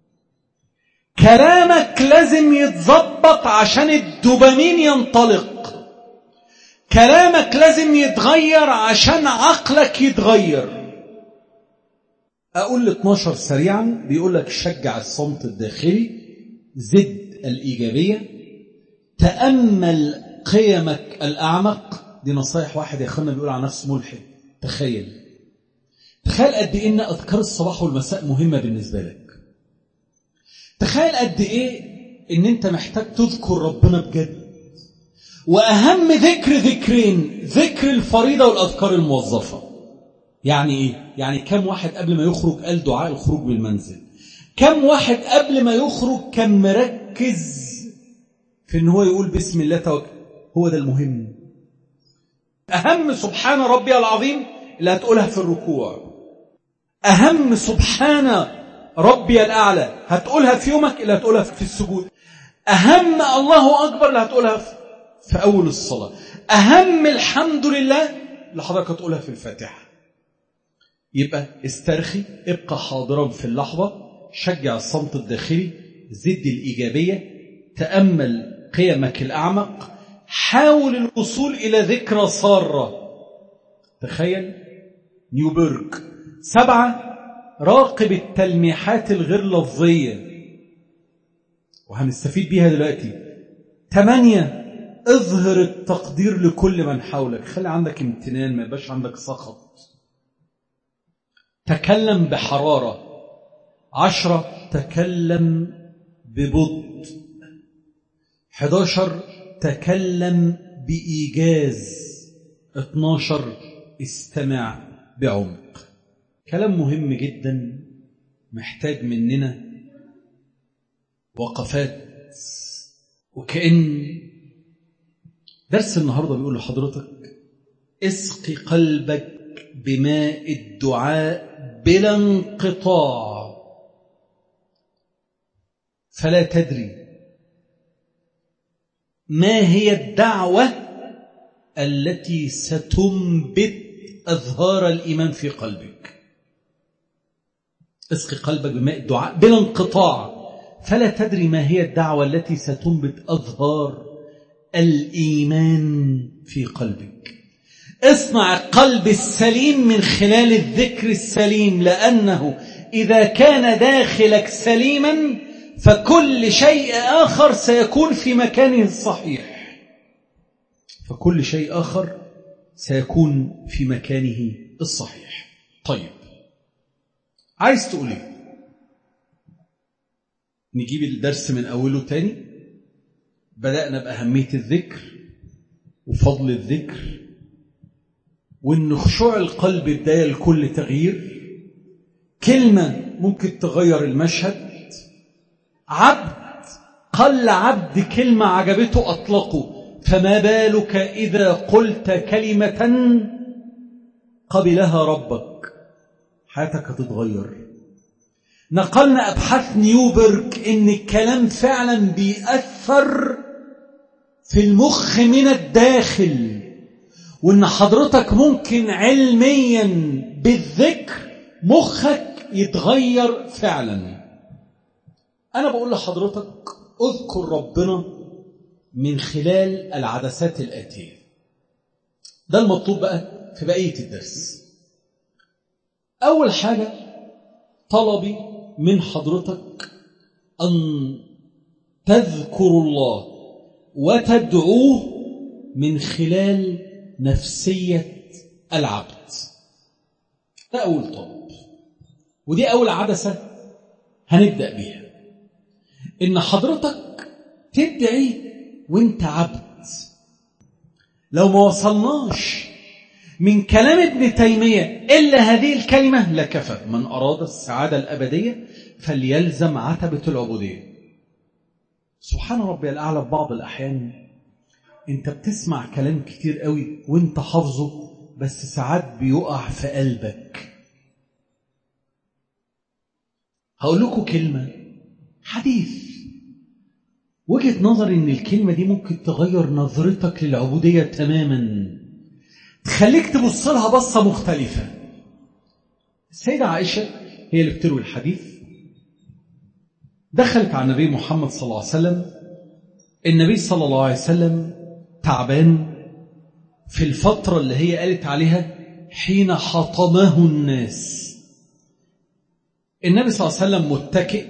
كلامك لازم يتظبط عشان الدوبامين ينطلق. كلامك لازم يتغير عشان عقلك يتغير. أقول ل اثناشر سريعا. بيقول لك شجع الصمت الداخلي، زد الإيجابية، تأمل قيمك الأعمق. دي نصايح واحد يا أخوانا بيقول على نفسه ملحد. تخيل تخيل قد إيه إن أذكار الصباح والمساء مهمة بالنسبة لك. تخيل قد إيه إن أنت محتاج تذكر ربنا بجد. وأهم ذكر ذكرين، ذكر الفريضة والأذكار الموظفة. يعني إيه؟ يعني كم واحد قبل ما يخرج قال دعاء الخروج بالمنزل؟ كم واحد قبل ما يخرج كان مركز في إن هو يقول بسم الله توكل؟ هو ده المهم. أهم سبحان ربي العظيم اللي هتقولها في الركوع، أهم سبحان ربي الأعلى هتقولها في يومك اللي هتقولها في السجود، أهم الله أكبر اللي هتقولها في أول الصلاة، أهم الحمد لله اللي حضرتك هتقولها في الفاتحة. يبقى استرخي، ابقى حاضرا في اللحظة، شجع الصمت الداخلي، زد الإيجابية، تأمل قيمك الأعمق، حاول الوصول إلى ذكرى سارة. تخيل نيوبرج. سبعة، راقب التلميحات الغير لفظية وهنستفيد بيها دلوقتي. ثمانية، اظهر التقدير لكل من حولك، خلي عندك امتنان، ما يبقاش عندك سخط. تكلم بحرارة. عشرة، تكلم ببطء. حداشر، تكلم بإيجاز. اتناشر، استمع بعمق. كلام مهم جدا محتاج مننا وقفات. وكأن درس النهاردة بيقول لحضرتك اسقي قلبك بماء الدعاء بلا انقطاع، فلا تدري ما هي الدعوة التي ستنبت أزهار الإيمان في قلبك. اسقي قلبك بماء الدعاء بلا انقطاع، فلا تدري ما هي الدعوة التي ستنبت أزهار الإيمان في قلبك. اصنع القلب السليم من خلال الذكر السليم، لأنه إذا كان داخلك سليما فكل شيء آخر سيكون في مكانه الصحيح، فكل شيء آخر سيكون في مكانه الصحيح. طيب، عايز تقول ايه؟ نجيب الدرس من أوله تاني. بدأنا بأهمية الذكر وفضل الذكر، وإن خشوع القلب بداية لكل تغيير. كلمة ممكن تغير المشهد. عبد قل عبد كلمة عجبته أطلقه، فما بالك إذا قلت كلمة قبلها ربك، حياتك هتتغير. نقلنا أبحاث نيوبرج إن الكلام فعلا بيأثر في المخ من الداخل، وإن حضرتك ممكن علميا بالذكر مخك يتغير فعلا. أنا بقول لحضرتك اذكر ربنا من خلال العدسات الآتية. ده المطلوب بقى في بقية الدرس. أول حاجة طلبي من حضرتك أن تذكر الله وتدعوه من خلال نفسية العبد. ده أول طلب، ودي أول عدسة هنبدأ بيها، إن حضرتك تدعي وانت عبد. لو ما وصلناش من كلام ابن تيمية إلا هذه الكلمة لكفى. من أراد السعادة الأبدية فليلزم عتبة العبودية. سبحان ربي الأعلى، في بعض الأحيان انت بتسمع كلام كتير قوي وانت حافظه، بس ساعات بيقع في قلبك. هقول لكم كلمة حديث، وجهة نظري ان الكلمة دي ممكن تغير نظرتك للعبودية تماما، تخليك تبص لها بصة مختلفة. السيدة عائشة هي اللي بتروي الحديث. دخلت على النبي محمد صلى الله عليه وسلم. النبي صلى الله عليه وسلم تعبان في الفترة اللي هي قالت عليها حين حطمه الناس. النبي صلى الله عليه وسلم متكئ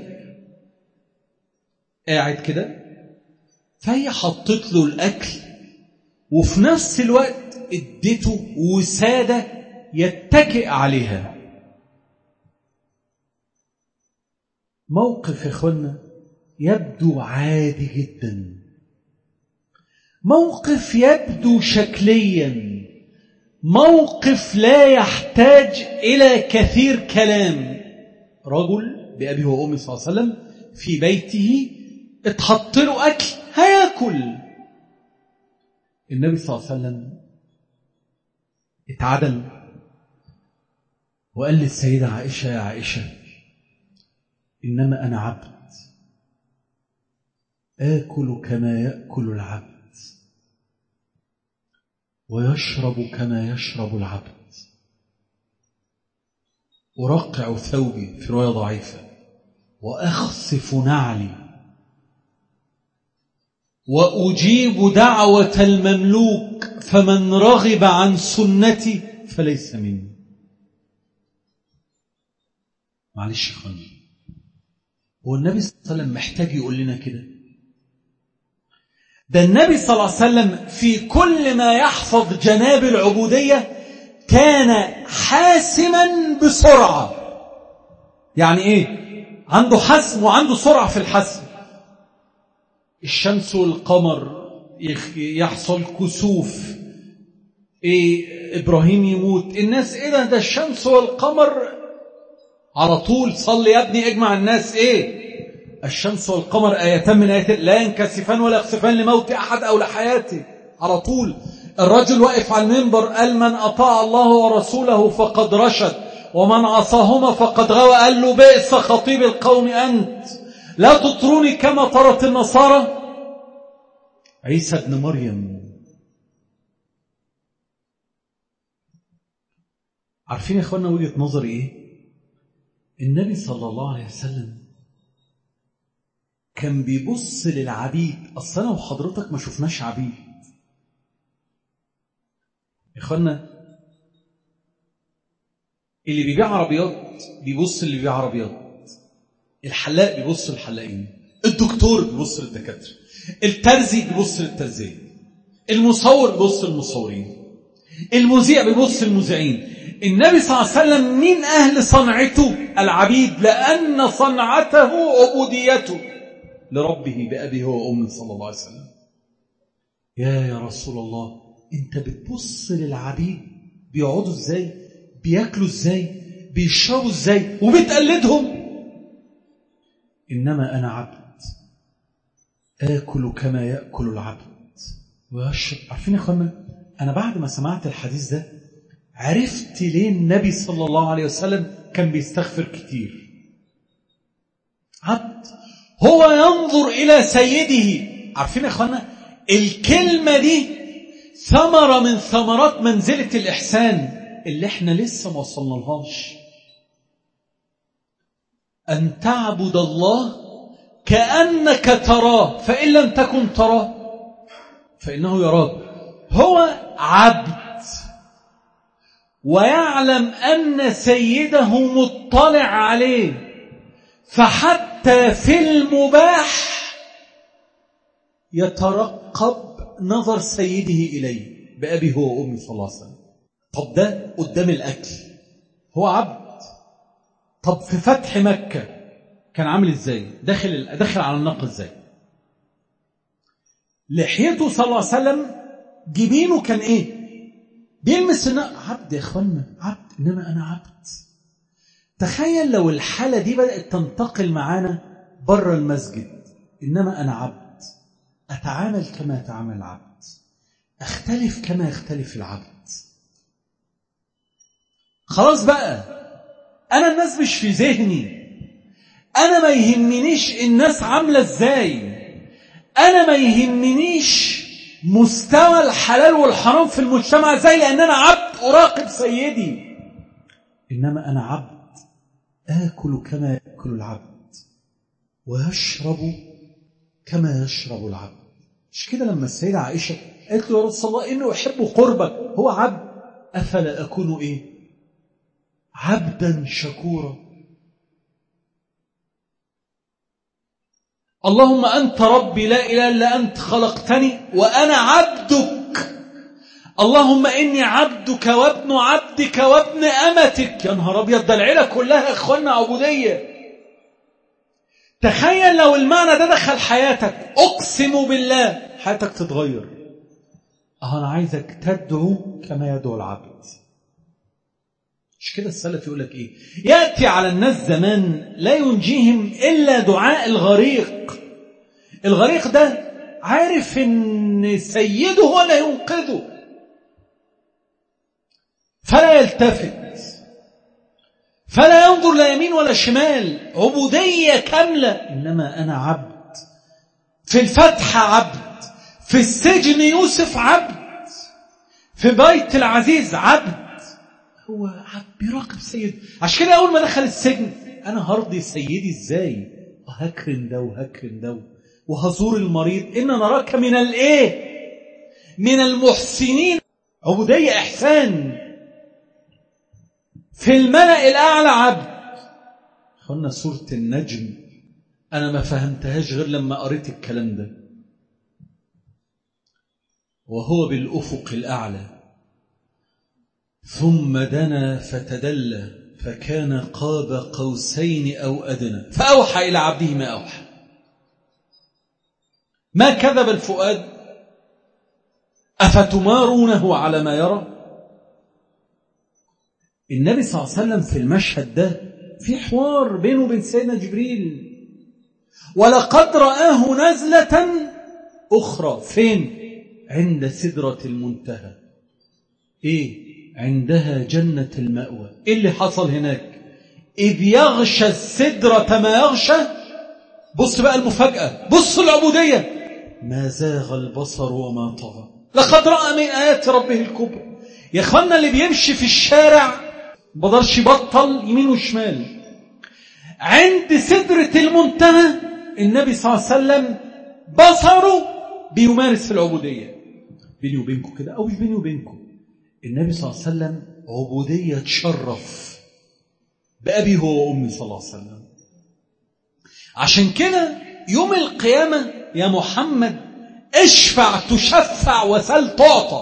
قاعد كده، فهي حطت له الأكل وفي نفس الوقت ادته وسادة يتكئ عليها. موقف يا اخوانا يبدو عادي جدا، موقف يبدو شكليا، موقف لا يحتاج إلى كثير كلام. رجل بأبيه وأمي صلى الله عليه وسلم في بيته، اتحط له أكل هياكل. النبي صلى الله عليه وسلم اتعدل وقال للسيدة عائشة: يا عائشة، إنما أنا عبد آكل كما يأكل العبد ويشرب كما يشرب العبد، أرقع ثوبي في رواية ضعيفة وأخصف نعلي وأجيب دعوة المملوك، فمن رغب عن سنتي فليس مني. معلش يا اخواني، هو النبي صلى الله عليه وسلم محتاج يقول لنا كده؟ ده النبي صلى الله عليه وسلم في كل ما يحفظ جناب العبودية كان حاسما بسرعة. يعني ايه؟ عنده حسم وعنده سرعة في الحسم. الشمس والقمر يحصل كسوف، إيه إبراهيم يموت، الناس إيه ده ده الشمس والقمر، على طول صلي يا ابني اجمع الناس. إيه الشمس والقمر آيتان من آيات لا ينكسفان ولا يخسفان لموت أحد أو لحياته. على طول الرجل واقف على المنبر قال: من أطاع الله ورسوله فقد رشد ومن عصاهما فقد غوى. قال له: بئس خطيب القوم أنت، لا تطروني كما طرت النصارى. عيسى ابن مريم، عارفين يا اخوانا وجهة نظري ايه؟ النبي صلى الله عليه وسلم كان بيبص للعبيد. اصل انا وحضرتك ما شفناش عبيد يا اخوانا. اللي بيبيع عربيات بيبص اللي بيبيع عربيات، الحلاق بيبص للحلاقين، الدكتور بيبص للدكاتره، الترزي بيبص للترزية، المصور بيبص للمصورين، المذيع بيبص للمذيعين. النبي صلى الله عليه وسلم من أهل صنعته العبيد، لأن صنعته عبوديته لربه بأبيه وأمه صلى الله عليه وسلم. يا يا رسول الله، أنت بتبص للعبيد بيقعدوا إزاي، بيأكلوا إزاي، بيشربوا إزاي، وبتقلدهم. إنما أنا عبد آكل كما يأكل العبد ويشرب. عارفين يا أخوانا، أنا بعد ما سمعت الحديث ده عرفت ليه النبي صلى الله عليه وسلم كان بيستغفر كتير. عبد هو ينظر إلى سيده. عارفين يا أخوانا، الكلمة دي ثمرة من ثمرات منزلة الإحسان اللي احنا لسه ما وصلنا لهاش. أن تعبد الله كأنك تراه، فإن لم تكن تراه فإنه يراك. هو عبد ويعلم أن سيده مطلع عليه، فحتى في المباح يترقب نظر سيده إليه بأبيه وأمه صلى الله عليه وسلم. طب ده قدام الأكل هو عبد. طب في فتح مكة كان عامل ازاي؟ داخل داخل على الناقة ازاي؟ لحيته صلى الله عليه وسلم جبينه كان ايه؟ بيلمس الناقة. عبد يا اخوانا، عبد. انما انا عبد. تخيل لو الحالة دي بدأت تنتقل معانا بره المسجد. انما انا عبد، اتعامل كما يتعامل العبد، اختلف كما يختلف العبد. خلاص بقى، انا الناس مش في ذهني، أنا ما يهمنيش الناس عاملة إزاي، أنا ما يهمنيش مستوى الحلال والحرام في المجتمع إزاي، لأن أنا عبد أراقب سيدي. إنما أنا عبد آكل كما يأكل العبد ويشرب كما يشرب العبد. مش كده لما السيدة عائشة قالت له: يا رسول الله إنه أحب قربك، هو عبد، أفلا أكون إيه؟ عبدا شكورا. اللهم أنت ربي لا إله إلا أنت، خلقتني وأنا عبدك. اللهم إني عبدك وابن عبدك وابن أمتك. يا نهار أبيض، ده العيلة كلها إخواننا عبودية. تخيل لو المعنى ده دخل حياتك، أقسم بالله حياتك تتغير. أه أنا عايزك تدعو كما يدعو العبد. مش كده السلف يقول لك إيه؟ يأتي على الناس زمان لا ينجيهم إلا دعاء الغريق. الغريق ده عارف إن سيده هو لا ينقذه، فلا يلتفت، فلا ينظر لا يمين ولا شمال، عبودية كاملة. إنما أنا عبد، في الفتح عبد، في السجن يوسف عبد، في بيت العزيز عبد. هو عبد بيراقب سيده. عشان كده أول ما دخل السجن أنا هرضي سيدي إزاي، وهكرم ده وهكرم ده وهزور المريض. إن نراك من الإيه؟ من المحسنين. عبودية إحسان. في الملأ الأعلى عبد. قلنا سورة النجم أنا ما فهمتهاش غير لما قريت الكلام ده. وهو بالأفق الأعلى ثم دنا فتدلى فكان قاب قوسين أو أدنى فأوحى إلى عبده ما أوحى. ما كذب الفؤاد أفتمارونه على ما يرى. النبي صلى الله عليه وسلم في المشهد ده في حوار بينه وبين سيدنا جبريل. ولقد رآه نزلة أخرى فين؟ عند سدرة المنتهى. إيه؟ عندها جنة المأوى. إيه اللي حصل هناك؟ إذ يغشى السدرة ما يغشى. بص بقى المفاجأة، بص العبودية. ما زاغ البصر وما طغى لقد رأى من آيات ربه الكبرى. يا اخوانا اللي بيمشي في الشارع بقدرش يبطل يمين وشمال. عند سدرة المنتهى النبي صلى الله عليه وسلم بصره بيمارس في العبودية. بيني وبينكم كده أو مش بيني وبينكم، النبي صلى الله عليه وسلم عبودية تشرف بأبي هو وأمي صلى الله عليه وسلم. عشان كده يوم القيامة يا محمد اشفع تشفع وسل تعطى.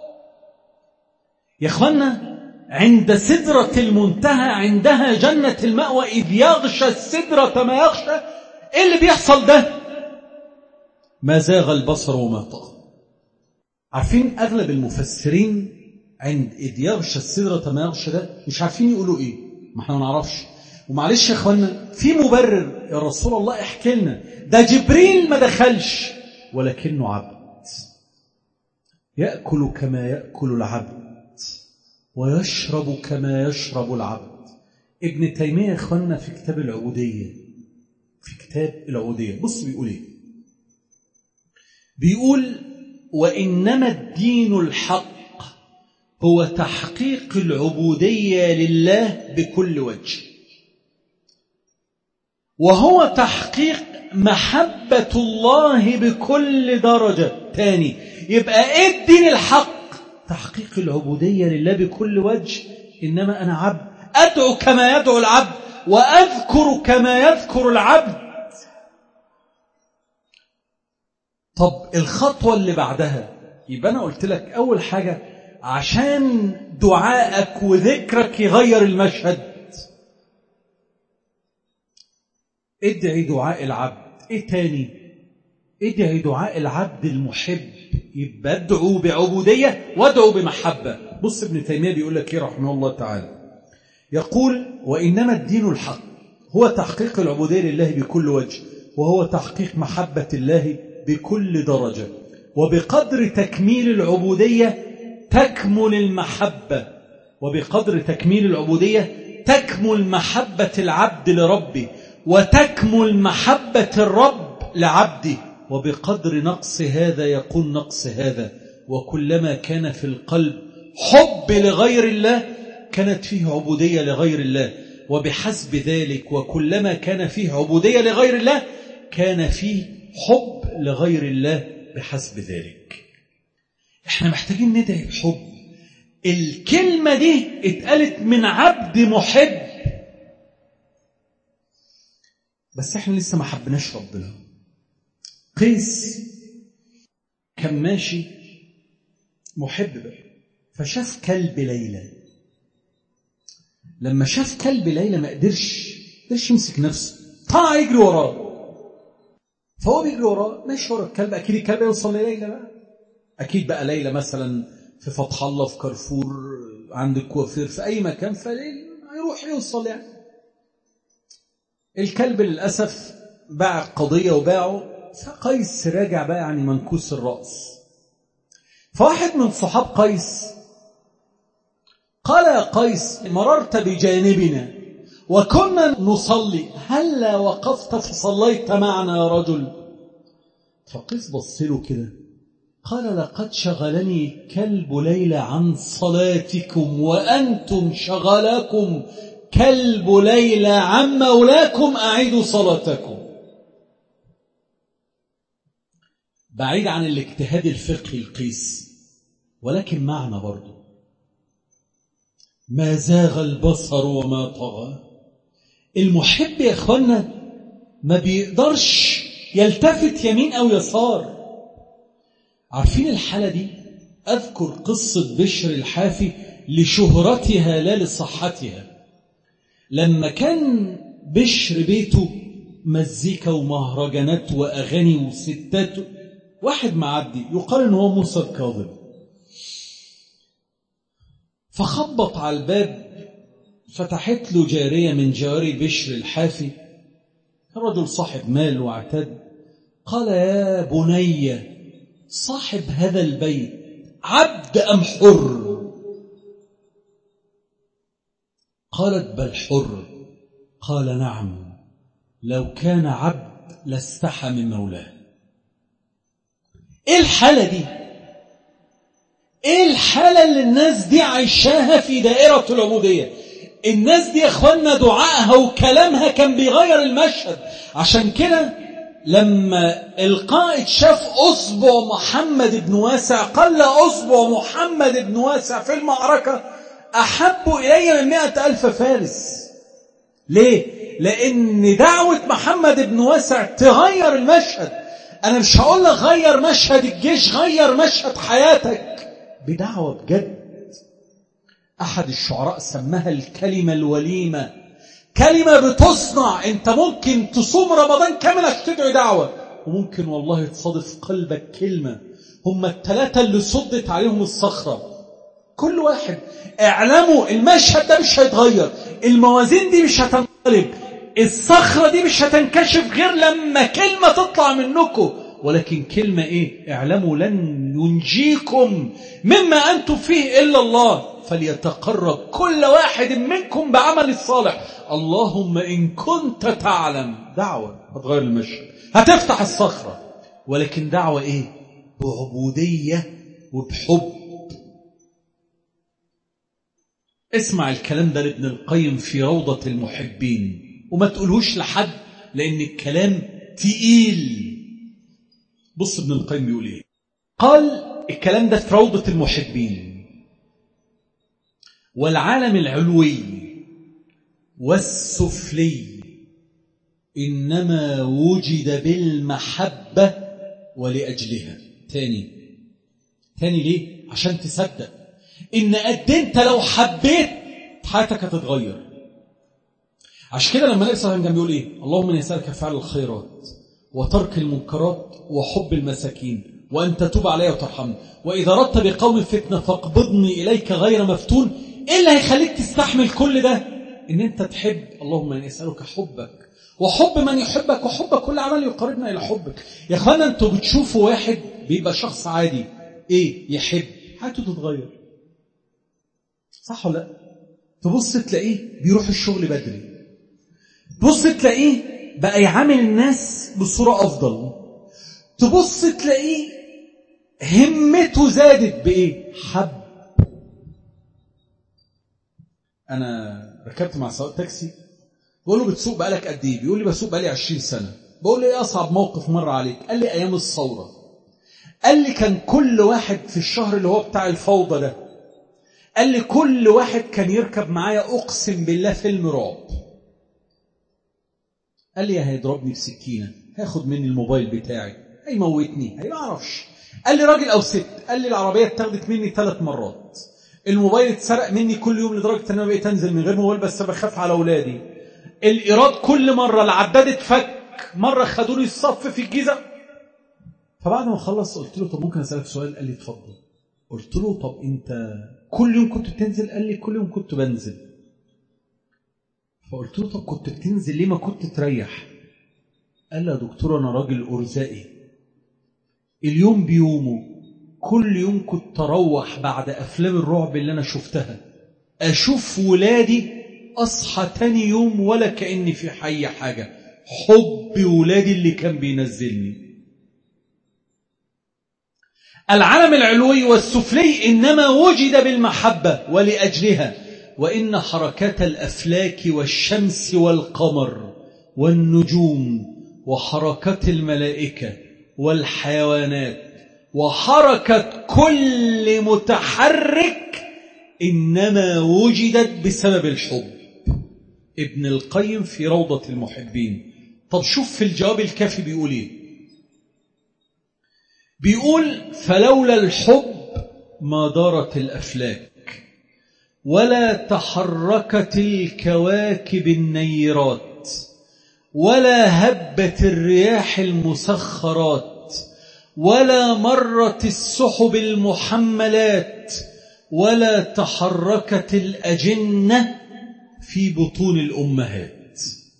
يا اخوانا عند سدرة المنتهى عندها جنة المأوى. إذ يغشى السدرة ما يغشى. إيه اللي بيحصل ده؟ ما زاغ البصر وما طغى. عارفين أغلب المفسرين عند إذ يغشى السدرة ما يغشى ده مش عارفين يقولوا إيه. ما احنا ما نعرفش. ومعلش يا اخوانا في مبرر. يا رسول الله احكي لنا. ده جبريل ما دخلش ولكنه عبد يأكل كما يأكل العبد ويشرب كما يشرب العبد. ابن تيمية يا اخوانا في كتاب العبودية، في كتاب العبودية بص بيقول ايه. بيقول وإنما الدين الحق هو تحقيق العبودية لله بكل وجه، وهو تحقيق محبة الله بكل درجة. تاني يبقى ايه الدين الحق؟ تحقيق العبودية لله بكل وجه. إنما أنا عبد أدعو كما يدعو العبد وأذكر كما يذكر العبد. طب الخطوة اللي بعدها يبقى أنا قلت لك أول حاجة عشان دعائك وذكرك يغير المشهد ادعي دعاء العبد. ايه تاني؟ ادعي دعاء العبد المحب. يبقى ادعو بعبودية وادعو بمحبة. بص ابن تيمية بيقول لك ايه رحمه الله تعالى. يقول وإنما الدين الحق هو تحقيق العبودية لله بكل وجه، وهو تحقيق محبة الله بكل درجة، وبقدر تكميل العبودية تكمل المحبة، وبقدر تكميل العبودية تكمل محبة العبد لربه، وتكمل محبة الرب لعبده، وبقدر نقص هذا يكون نقص هذا. وكلما كان في القلب حب لغير الله كانت فيه عبودية لغير الله، وبحسب ذلك وكلما كان فيه عبودية لغير الله كان فيه حب لغير الله بحسب ذلك. احنا محتاجين ندعي بحب. الكلمة دي اتقالت من عبد محب، بس احنا لسه ما حبناش ربنا. قيس كان ماشي محب بقى فشاف كلب ليلى. لما شاف كلب ليلى ما قدرش قدرش يمسك نفسه، طلع يجري وراه. فهو بيجري وراه ماشي ورا الكلب. اكيد الكلب يوصل لليلى بقى، اكيد بقى ليلى مثلا في فتح الله، في كارفور، عند الكوافير، في أي مكان، فيروح يوصل يعني. الكلب للأسف باع القضية وباعه، فقيس راجع بقى يعني منكوس الرأس. فواحد من صحاب قيس قال: يا قيس، مررت بجانبنا وكنا نصلي، هل وقفت فصليت معنا يا رجل؟ فقيس بصله كده قال: لقد شغلني كلب ليلى عن صلاتكم، وأنتم شغلكم كلب ليلى عن مولاكم، أعيدوا صلاتكم. بعيد عن الاجتهاد الفقهي القيس، ولكن معنى برضه: ما زاغ البصر وما طغى. المحب يا اخوانا ما بيقدرش يلتفت يمين أو يسار. عارفين الحالة دي؟ أذكر قصة بشر الحافي لشهرتها لا لصحتها. لما كان بشر بيته مزيكا ومهرجانات وأغاني وستات، واحد معدي يقال إنه هو موسى الكاظم، فخبط على الباب، فتحت له جارية من جواري بشر الحافي، الرجل صاحب مال وعتاد. قال: يا بني، صاحب هذا البيت عبد أم حر؟ قالت: بل حر. قال: نعم، لو كان عبد لاستحى من مولاه. ايه الحالة دي؟ ايه الحالة اللي الناس دي عايشاها في دائرة العبودية؟ الناس دي يا اخوانا دعائها وكلامها كان بيغير المشهد. عشان كده لما القائد شاف أصبع محمد بن واسع، قال: أصبع محمد بن واسع في المعركة أحب إلي من مئة ألف فارس. ليه؟ لأن دعوة محمد بن واسع تغير المشهد. أنا مش هقول لك غير مشهد الجيش، غير مشهد حياتك بدعوة بجد. أحد الشعراء سماها الكلمة الوليمة، كلمة بتصنع. أنت ممكن تصوم رمضان كامل عشان تدعي دعوة، وممكن والله تصادف قلبك كلمة. هم الثلاثة اللي صدت عليهم الصخرة. كل واحد اعلموا المشهد ده مش هيتغير، الموازين دي مش هتنقلب، الصخرة دي مش هتنكشف غير لما كلمة تطلع منكم. ولكن كلمة ايه؟ اعلموا لن ينجيكم مما أنتم فيه إلا الله، فليتقرب كل واحد منكم بعمل الصالح. اللهم إن كنت تعلم. دعوة هتغير المشهد، هتفتح الصخرة، ولكن دعوة ايه؟ بعبودية وبحب. اسمع الكلام ده لابن القيم في روضة المحبين، وما تقولهوش لحد لأن الكلام تقيل. بص ابن القيم بيقول ايه. قال الكلام ده في روضة المحبين: والعالم العلوي والسفلي إنما وجد بالمحبة ولأجلها. تاني تاني ليه؟ عشان تصدق إن قد أنت لو حبيت حياتك هتتغير. عشان كده لما النبي صلى الله عليه وسلم بيقول إيه؟ اللهم إني أسألك فعل الخيرات وترك المنكرات وحب المساكين وأن تتوب علي وترحمني، وإذا أردت بقوم فتنة فاقبضني إليك غير مفتون. إيه اللي هيخليك تستحمل كل ده؟ إن أنت تحب. اللهم إني أسألك حبك وحب من يحبك وحب كل عمل يقربنا إلى حبك. يا أخوانا أنتوا بتشوفوا واحد بيبقى شخص عادي إيه؟ يحب، حياته تتغير، صح ولا لا؟ تبص تلاقيه بيروح الشغل بدري، تبص تلاقيه بقى يعامل الناس بصورة أفضل، تبص تلاقيه همته زادت بإيه؟ حب. أنا ركبت مع سواق تاكسي، بقول له بتسوق بقالك قد إيه؟ بيقول لي بسوق بقالي عشرين سنة. بقول له إيه أصعب موقف مر عليك؟ قال لي أيام الثورة. قال لي كان كل واحد في الشهر اللي هو بتاع الفوضى ده، قال لي كل واحد كان يركب معايا أقسم بالله فيلم رعب. قال لي هيضربني بسكينة، هياخد مني الموبايل بتاعي، هيموتني، هي ما اعرفش. قال لي راجل أو ست، قال لي العربية اتاخدت مني ثلاث مرات، الموبايل اتسرق مني كل يوم لدرجة أن أنا بقيت أنزل من غير موبايل بس بخاف على أولادي، الإيراد كل مرة العداد اتفك، مرة خدوني الصف في الجيزة. فبعد ما خلص قلت له طب ممكن أسألك سؤال؟ قال لي اتفضل. قلت له طب انت كل يوم كنت بتنزل؟ قال لي كل يوم كنت بنزل. فقلت له طب كنت بتنزل ليه ما كنت تريح؟ قال لي يا دكتور انا راجل ارزاقي، اليوم بيومه، كل يوم كنت اروح بعد افلام الرعب اللي انا شفتها اشوف ولادي اصحى تاني يوم ولا كأني في حي حاجة، حب ولادي اللي كان بينزلني. العالم العلوي والسفلي إنما وجد بالمحبة ولأجلها، وإن حركات الأفلاك والشمس والقمر والنجوم وحركات الملائكة والحيوانات وحركة كل متحرك إنما وجدت بسبب الحب. ابن القيم في روضة المحبين. طب شوف في الجواب الكافي بيقول ايه؟ بيقول فلولا الحب ما دارت الأفلاك ولا تحركت الكواكب النيرات ولا هبت الرياح المسخرات ولا مرت السحب المحملات ولا تحركت الأجنة في بطون الأمهات.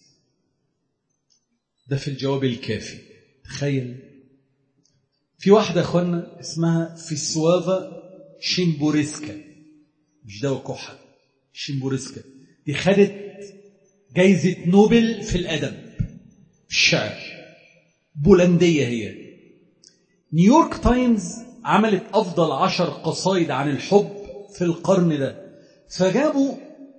ده في الجواب الكافي. تخيل في واحدة أخوانا اسمها فيسوافا شيمبوريسكا، مش دواء كحة، شيمبوريسكا دي خدت جايزة نوبل في الأدب في الشعر، بولندية هي. نيويورك تايمز عملت أفضل عشر قصائد عن الحب في القرن ده، فجابوا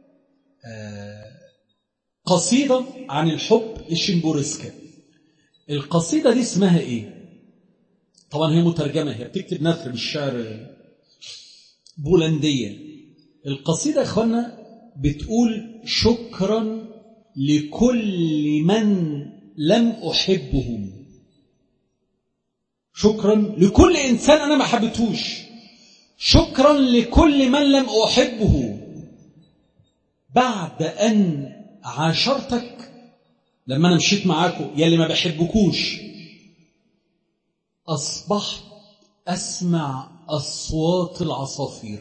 قصيدة عن الحب لشيمبوريسكا. القصيدة دي اسمها ايه؟ طبعا هي مترجمة، هي بتكتب نثر بالشعر بولندية. القصيدة يا اخوانا بتقول شكرا لكل من لم أحبهم، شكرا لكل إنسان أنا ما حبتوش، شكرا لكل من لم أحبه بعد أن عاشرتك، لما أنا مشيت معاكم يلي ما بحبكوش أصبحت أسمع أصوات العصافير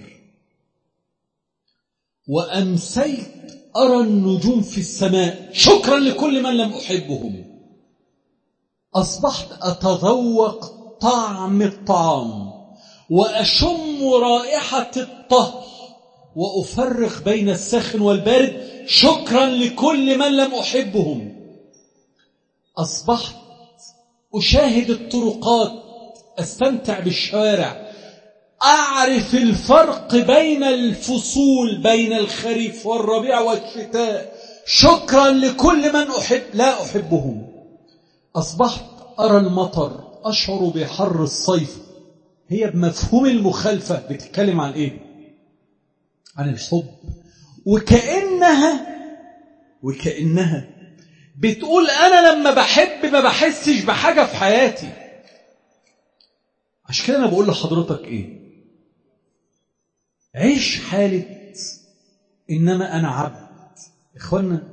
وأمسيت أرى النجوم في السماء، شكرا لكل من لم أحبهم. أصبحت أتذوق طعم الطعام وأشم رائحة الطهي وأفرق بين الساخن والبارد، شكرا لكل من لم أحبهم. أصبحت أشاهد الطرقات، أستمتع بالشوارع، أعرف الفرق بين الفصول، بين الخريف والربيع والشتاء، شكرا لكل من أحب لا أحبهم. أصبحت أرى المطر، أشعر بحر الصيف. هي بمفهوم المخالفة بتتكلم عن إيه؟ عن الحب. وكأنها وكأنها بتقول أنا لما بحب ما بحسش بحاجة في حياتي. عشان كده أنا بقول لحضرتك إيه؟ عيش حالة إنما أنا عبد. إخوانا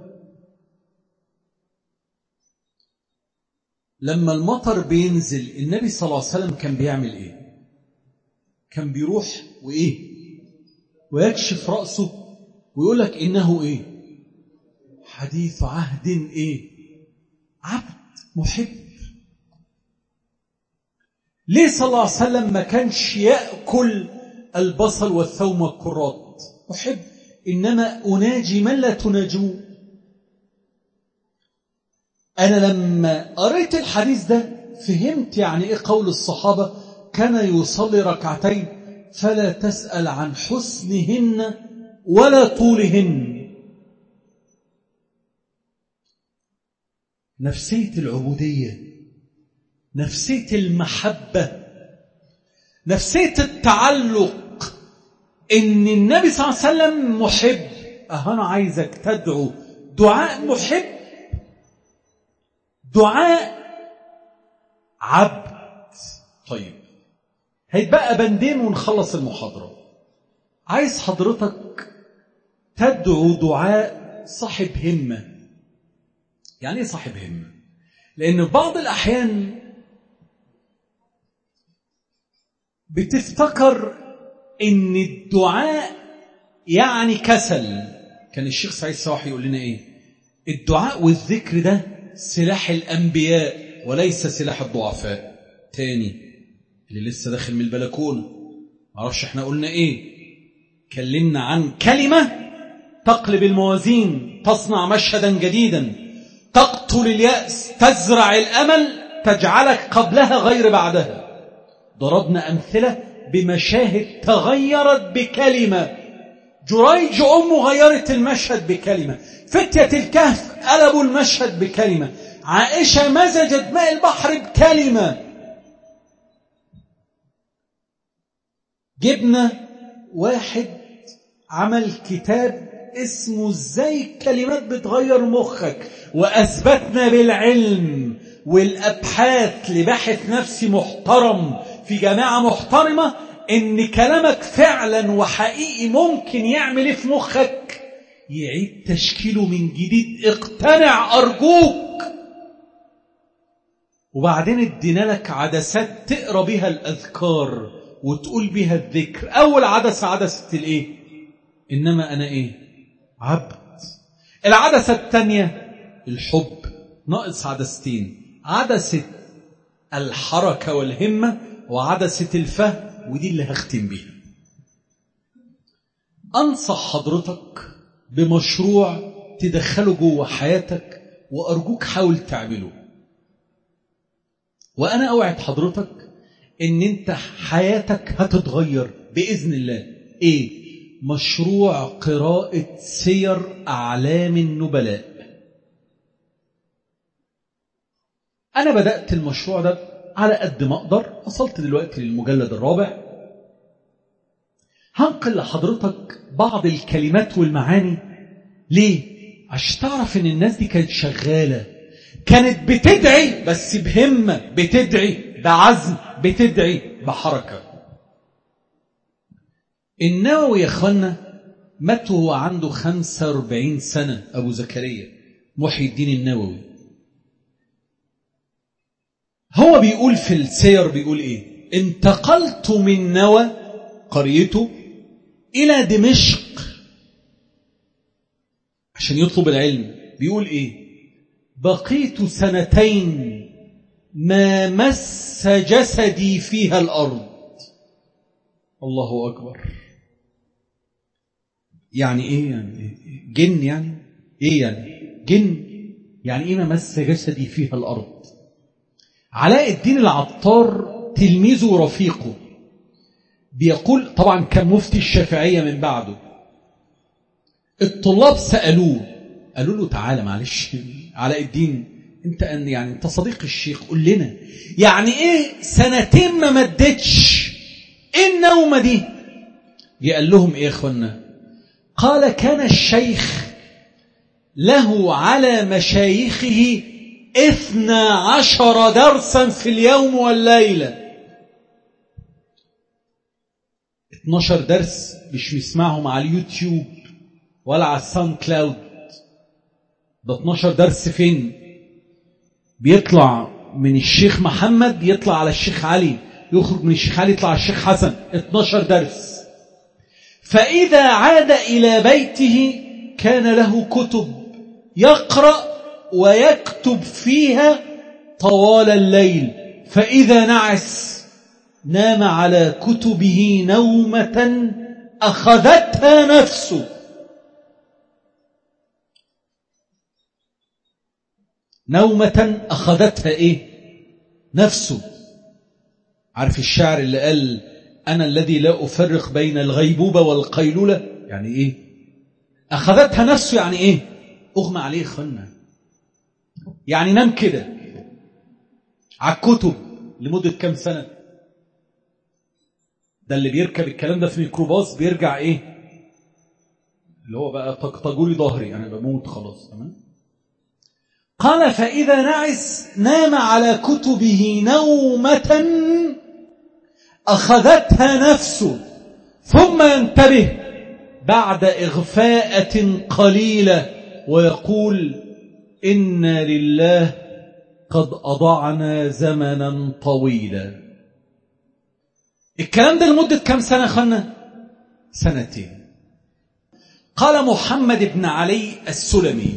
لما المطر بينزل النبي صلى الله عليه وسلم كان بيعمل إيه؟ كان بيروح وإيه؟ ويكشف رأسه ويقول لك إنه إيه؟ حديث عهد إيه؟ عبد محب. ليه صلى الله عليه وسلم ما كانش يأكل البصل والثوم والكرات؟ محب. إنما أناجي من لا تناجوه. أنا لما قريت الحديث ده فهمت يعني إيه قول الصحابة كان يصلي ركعتين فلا تسأل عن حسنهن ولا طولهن. نفسية العبودية، نفسية المحبة، نفسية التعلق، إن النبي صلى الله عليه وسلم محب. أنا عايزك تدعو دعاء محب، دعاء عبد. طيب هيتبقى بندين ونخلص المحاضرة. عايز حضرتك تدعو دعاء صاحب همة. يعني ايه صاحب همة؟ لأن بعض الأحيان بتفتكر إن الدعاء يعني كسل. كان الشيخ سعيد صاحي يقول لنا إيه؟ الدعاء والذكر ده سلاح الأنبياء وليس سلاح الضعفاء. تاني اللي لسه داخل من البلكونة معرفش احنا قلنا ايه؟ كلمنا عن كلمة تقلب الموازين، تصنع مشهدا جديدا، تقتل اليأس، تزرع الأمل، تجعلك قبلها غير بعدها. ضربنا أمثلة بمشاهد تغيرت بكلمة. جريج أمه غيرت المشهد بكلمة، فتية الكهف قلبوا المشهد بكلمة، عائشة مزجت ماء البحر بكلمة. جبنا واحد عمل كتاب اسمه ازاي الكلمات بتغير مخك، وأثبتنا بالعلم والأبحاث لباحث نفسي محترم في جامعة محترمة إن كلامك فعلا وحقيقي ممكن يعمل إيه في مخك؟ يعيد تشكيله من جديد. اقتنع أرجوك. وبعدين ادينا لك عدسات تقرأ بها الأذكار وتقول بها الذكر. أول عدسة عدسة الإيه؟ إنما أنا إيه؟ عبد. العدسة الثانية الحب، ناقص عدستين، عدسة الحركة والهمة وعدسة الفهم، ودي اللي هختم بيها. أنصح حضرتك بمشروع تدخله جوه حياتك وأرجوك حاول تعمله. وأنا أوعد حضرتك إن أنت حياتك هتتغير بإذن الله. إيه؟ مشروع قراءة سير أعلام النبلاء. أنا بدأت المشروع ده على قد ما أقدر، وصلت دلوقتي للمجلد الرابع. هنقل لحضرتك بعض الكلمات والمعاني. ليه؟ عشان تعرف إن الناس دي كانت شغالة، كانت بتدعي بس بهمة، بتدعي بعزم، بتدعي بحركة. النووي يا أخوانا مات وهو عنده خمسة وأربعين سنة، أبو زكريا محي الدين النووي. هو بيقول في السير، بيقول إيه؟ انتقلت من نوى قريته إلى دمشق عشان يطلب العلم. بيقول إيه؟ بقيت سنتين ما مس جسدي فيها الأرض. الله أكبر. يعني إيه؟ يعني جن؟ يعني إيه يعني جن؟ يعني إيه ما مس جسدي فيها الأرض؟ علاء الدين العطار تلميذه ورفيقه بيقول، طبعا كان مفتي الشافعية من بعده. الطلاب سألوه، قالوا له تعالى معلش علاء الدين، انت يعني انت صديق الشيخ، قل لنا يعني ايه سنتين ما مدتش؟ ايه النومة دي؟ قال لهم ايه يا اخوانا؟ قال كان الشيخ له على مشايخه اثنى عشر درسا في اليوم والليلة. اتناشر درس مش بيسمعهم على اليوتيوب ولا على الساوند كلاود، ده اتناشر درس فين؟ بيطلع من الشيخ محمد يطلع على الشيخ علي، يخرج من الشيخ علي يطلع على الشيخ حسن. اتناشر درس. فإذا عاد إلى بيته كان له كتب يقرأ ويكتب فيها طوال الليل. فإذا نعس نام على كتبه نومة أخذتها نفسه. نومة أخذتها إيه؟ نفسه. عارف الشاعر اللي قال أنا الذي لا أفرق بين الغيبوبة والقيلولة؟ يعني إيه؟ أخذتها نفسه يعني إيه؟ أغمى عليه خلنا، يعني نام كده على الكتب لمدة كم سنة. ده اللي بيركب الكلام ده في ميكروباص بيرجع إيه؟ اللي هو بقى تقطجولي ظهري أنا بموت خلاص. تمام. قال فإذا نعس نام على كتبه نومة أخذتها نفسه، ثم ينتبه بعد إغفاءة قليلة ويقول إنا لله قد أضعنا زمنا طويلا. الكلام ده لمدة كم سنة خلنا؟ سنتين. قال محمد بن علي السلمي: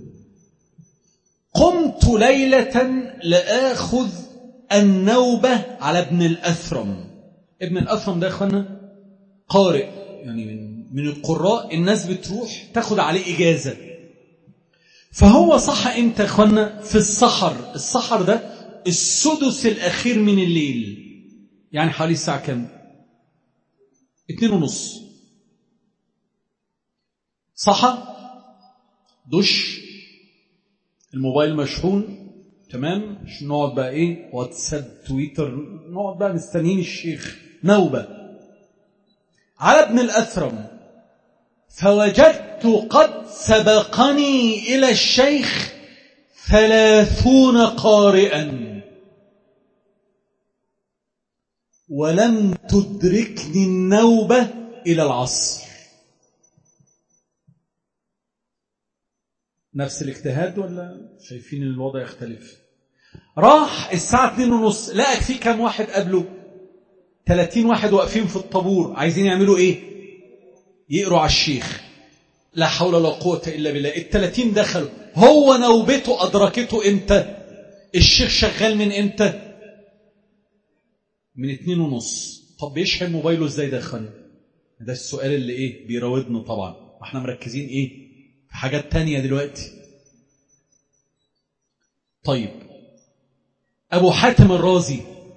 قمت ليلة لآخذ النوبة على ابن الأثرم. ابن الأثرم ده أخوانا قارئ، يعني من, من القراء، الناس بتروح تاخد عليه إجازة. فهو صح امتى أخوانا؟ في السحر. السحر ده السدس الأخير من الليل، يعني حوالي الساعة كم؟ اتنين ونص. صحى، دش، الموبايل مشحون، تمام، مش نقعد بقى ايه واتساب تويتر، نقعد بقى مستنيين الشيخ. نوبة على ابن الأثرم. فوجدت قد سبقني إلى الشيخ ثلاثون قارئا ولم تدركني النوبة إلى العصر. نفس الاجتهاد ولا شايفين الوضع يختلف؟ راح الساعة اتنين ونص، لقى في كم واحد قبله؟ ثلاثين واحد واقفين في الطابور، عايزين يعملوا ايه؟ يقروا على الشيخ. لا حول ولا قوة إلا بالله. الثلاثين دخلوا، هو نوبته أدركته امتى؟ الشيخ شغال من امتى؟ من اتنين ونص. طب بيشحن موبايله ازاي دخل؟ ده السؤال اللي ايه بيراودنا طبعا، واحنا مركزين ايه في حاجات تانية دلوقتي. طيب أبو حاتم الرازي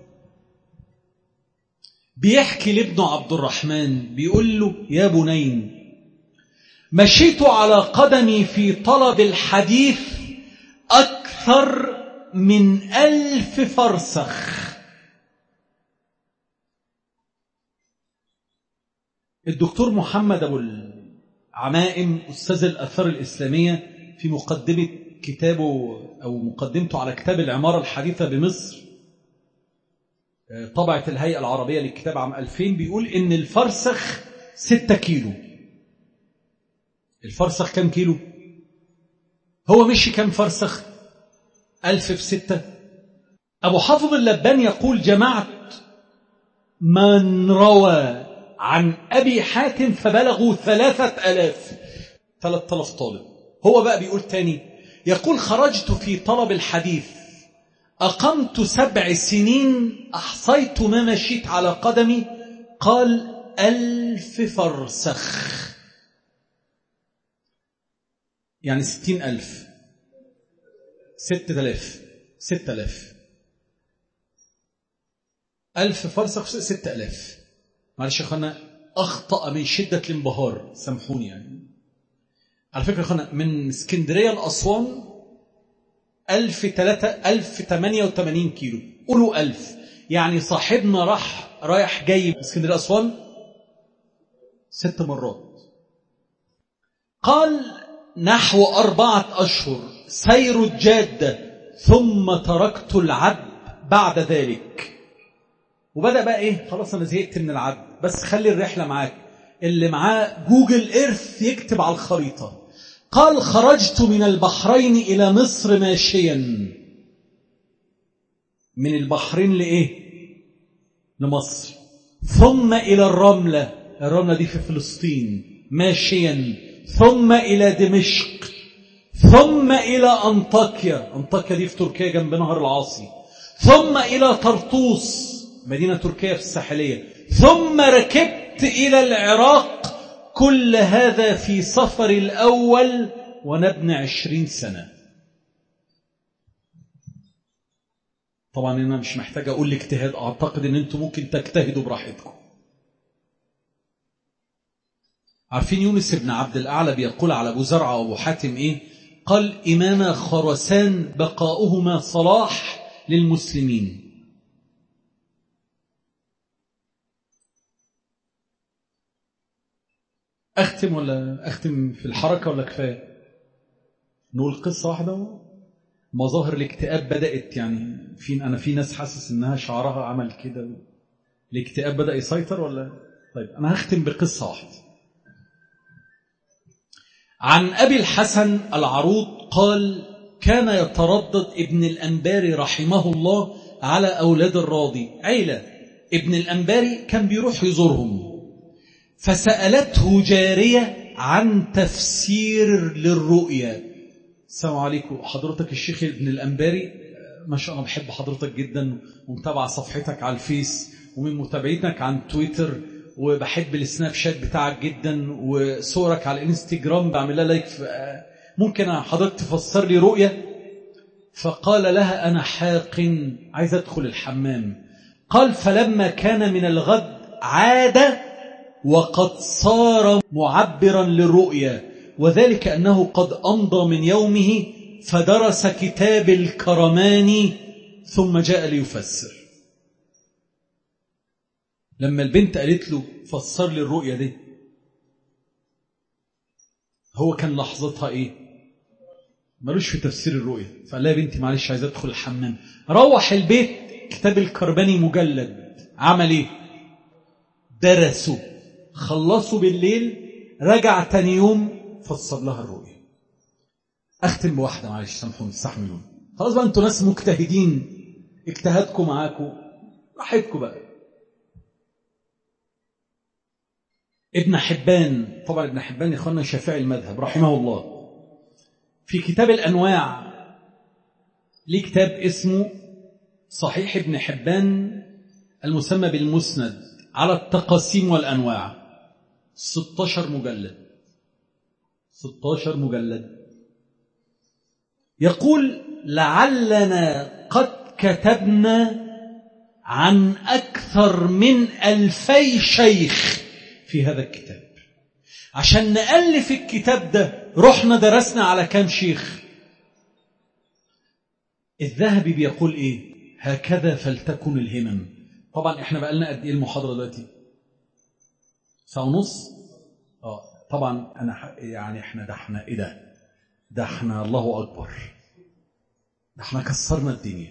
بيحكي لابنه عبد الرحمن، بيقول له: يا بنين، مشيت على قدمي في طلب الحديث أكثر من ألف فرسخ. الدكتور محمد أبو العمائم أستاذ الآثار الإسلامية في مقدمة كتابه أو مقدمته على كتاب العمارة الحديثة بمصر، طبعة الهيئة العربية للكتاب عام ألفين، بيقول إن الفرسخ ستة كيلو. الفرسخ كم كيلو؟ هو مشي كم فرسخ؟ ألف في ستة. أبو حافظ اللبان يقول: جمعت من روى عن أبي حاتم فبلغوا ثلاثة ألاف، ثلاثة آلاف طالب. هو بقى بيقول تاني، يقول: خرجت في طلب الحديث، أقمت سبع سنين، أحصيت ما مشيت على قدمي، قال ألف فرسخ، يعني ستين ألف، ستة ألاف، ستة ألاف، ألف فرسخ ستة ألاف. معلش يا أخوانا، أخطأ من شدة الانبهار، سامحوني. يعني على فكرة يا أخوانا، من اسكندرية لأسوان ألف تلاتة ألف تمانية وتمانين كيلو، قولوا ألف، يعني صاحبنا راح رايح جاي اسكندرية أسوان ست مرات. قال: نحو أربعة أشهر سير الجادة، ثم تركت العد بعد ذلك. وبدأ بقى إيه، خلاص أنا زهقت من العد، بس خلي الرحلة معاك، اللي معاه جوجل إيرث يكتب على الخريطة. قال: خرجت من البحرين إلى مصر ماشيا. من البحرين لإيه؟ لمصر. ثم إلى الرملة، الرملة دي في فلسطين، ماشيا. ثم إلى دمشق، ثم إلى أنطاكيا، أنطاكيا دي في تركيا جنب نهر العاصي. ثم إلى طرطوس، مدينة تركيا في الساحلية. ثم ركبت إلى العراق. كل هذا في سفر الأول ونبنى عشرين سنة. طبعا أنا مش محتاج أقول الاجتهاد، أعتقد أن أنتم ممكن تجتهدوا براحتكم. عارفين يونس بن عبد الأعلى بيقول على أبو زرعة وأبو حاتم إيه؟ قال: إمام خرسان بقاؤهما صلاح للمسلمين. أختم ولا أختم في الحركة ولا كفاية؟ نقول قصة واحدة. مظاهر الاكتئاب بدأت، يعني في أنا في ناس حاسس إنها شعرها عمل كده، الاكتئاب بدأ يسيطر ولا؟ طيب أنا هختم بقصة واحدة. عن أبي الحسن العروض قال: كان يتردد ابن الأنباري رحمه الله على أولاد الراضي، عيلة ابن الأنباري كان بيروح يزورهم، فسألته جارية عن تفسير للرؤيا. السلام عليكم، حضرتك الشيخ ابن الأنباري، ما شاء الله بحب حضرتك جدا ومتابع صفحتك على الفيس ومن متابعتك عن تويتر، وبحب السناب شات بتاعك جدا وصورك على الانستجرام بعمل لها لايك. ممكن حضرتك تفسر لي رؤيا؟ فقال لها أنا حاق عايز أدخل الحمام. قال فلما كان من الغد عاد وقد صار معبرا للرؤيا، وذلك أنه قد أمضى من يومه فدرس كتاب الكرماني ثم جاء ليفسر. لما البنت قالت له فسر لي الرؤيا دي، هو كان لحظتها ايه؟ ملوش في تفسير الرؤيا، فقال لها يا بنتي معلش عايز ادخل الحمام. روح البيت كتاب الكرماني مجلد، عمل ايه؟ درسه، خلصوا بالليل، رجع تاني يوم فسر لها الرؤيا. اختم بواحده معلش سامحوني استحملوني، خلاص بقى انتوا ناس مجتهدين، اجتهادكم معاكم راحتكم بقى. ابن حبان، طبعا ابن حبان يا اخوانا شافعي المذهب رحمه الله، في كتاب الأنواع ليه كتاب اسمه صحيح ابن حبان المسمى بالمسند على التقاسيم والأنواع، ستة عشر مجلد، ستة عشر مجلد. يقول لعلنا قد كتبنا عن أكثر من ألفي شيخ في هذا الكتاب. عشان نألف الكتاب ده رحنا درسنا على كام شيخ؟ الذهبي بيقول ايه؟ هكذا فلتكن الهمم. طبعا احنا بقى لنا قد ايه المحاضرة دلوقتي؟ ساعة ونص. اه طبعا انا يعني احنا ده احنا ايه ده؟ ده احنا الله اكبر، ده احنا كسرنا الدنيا.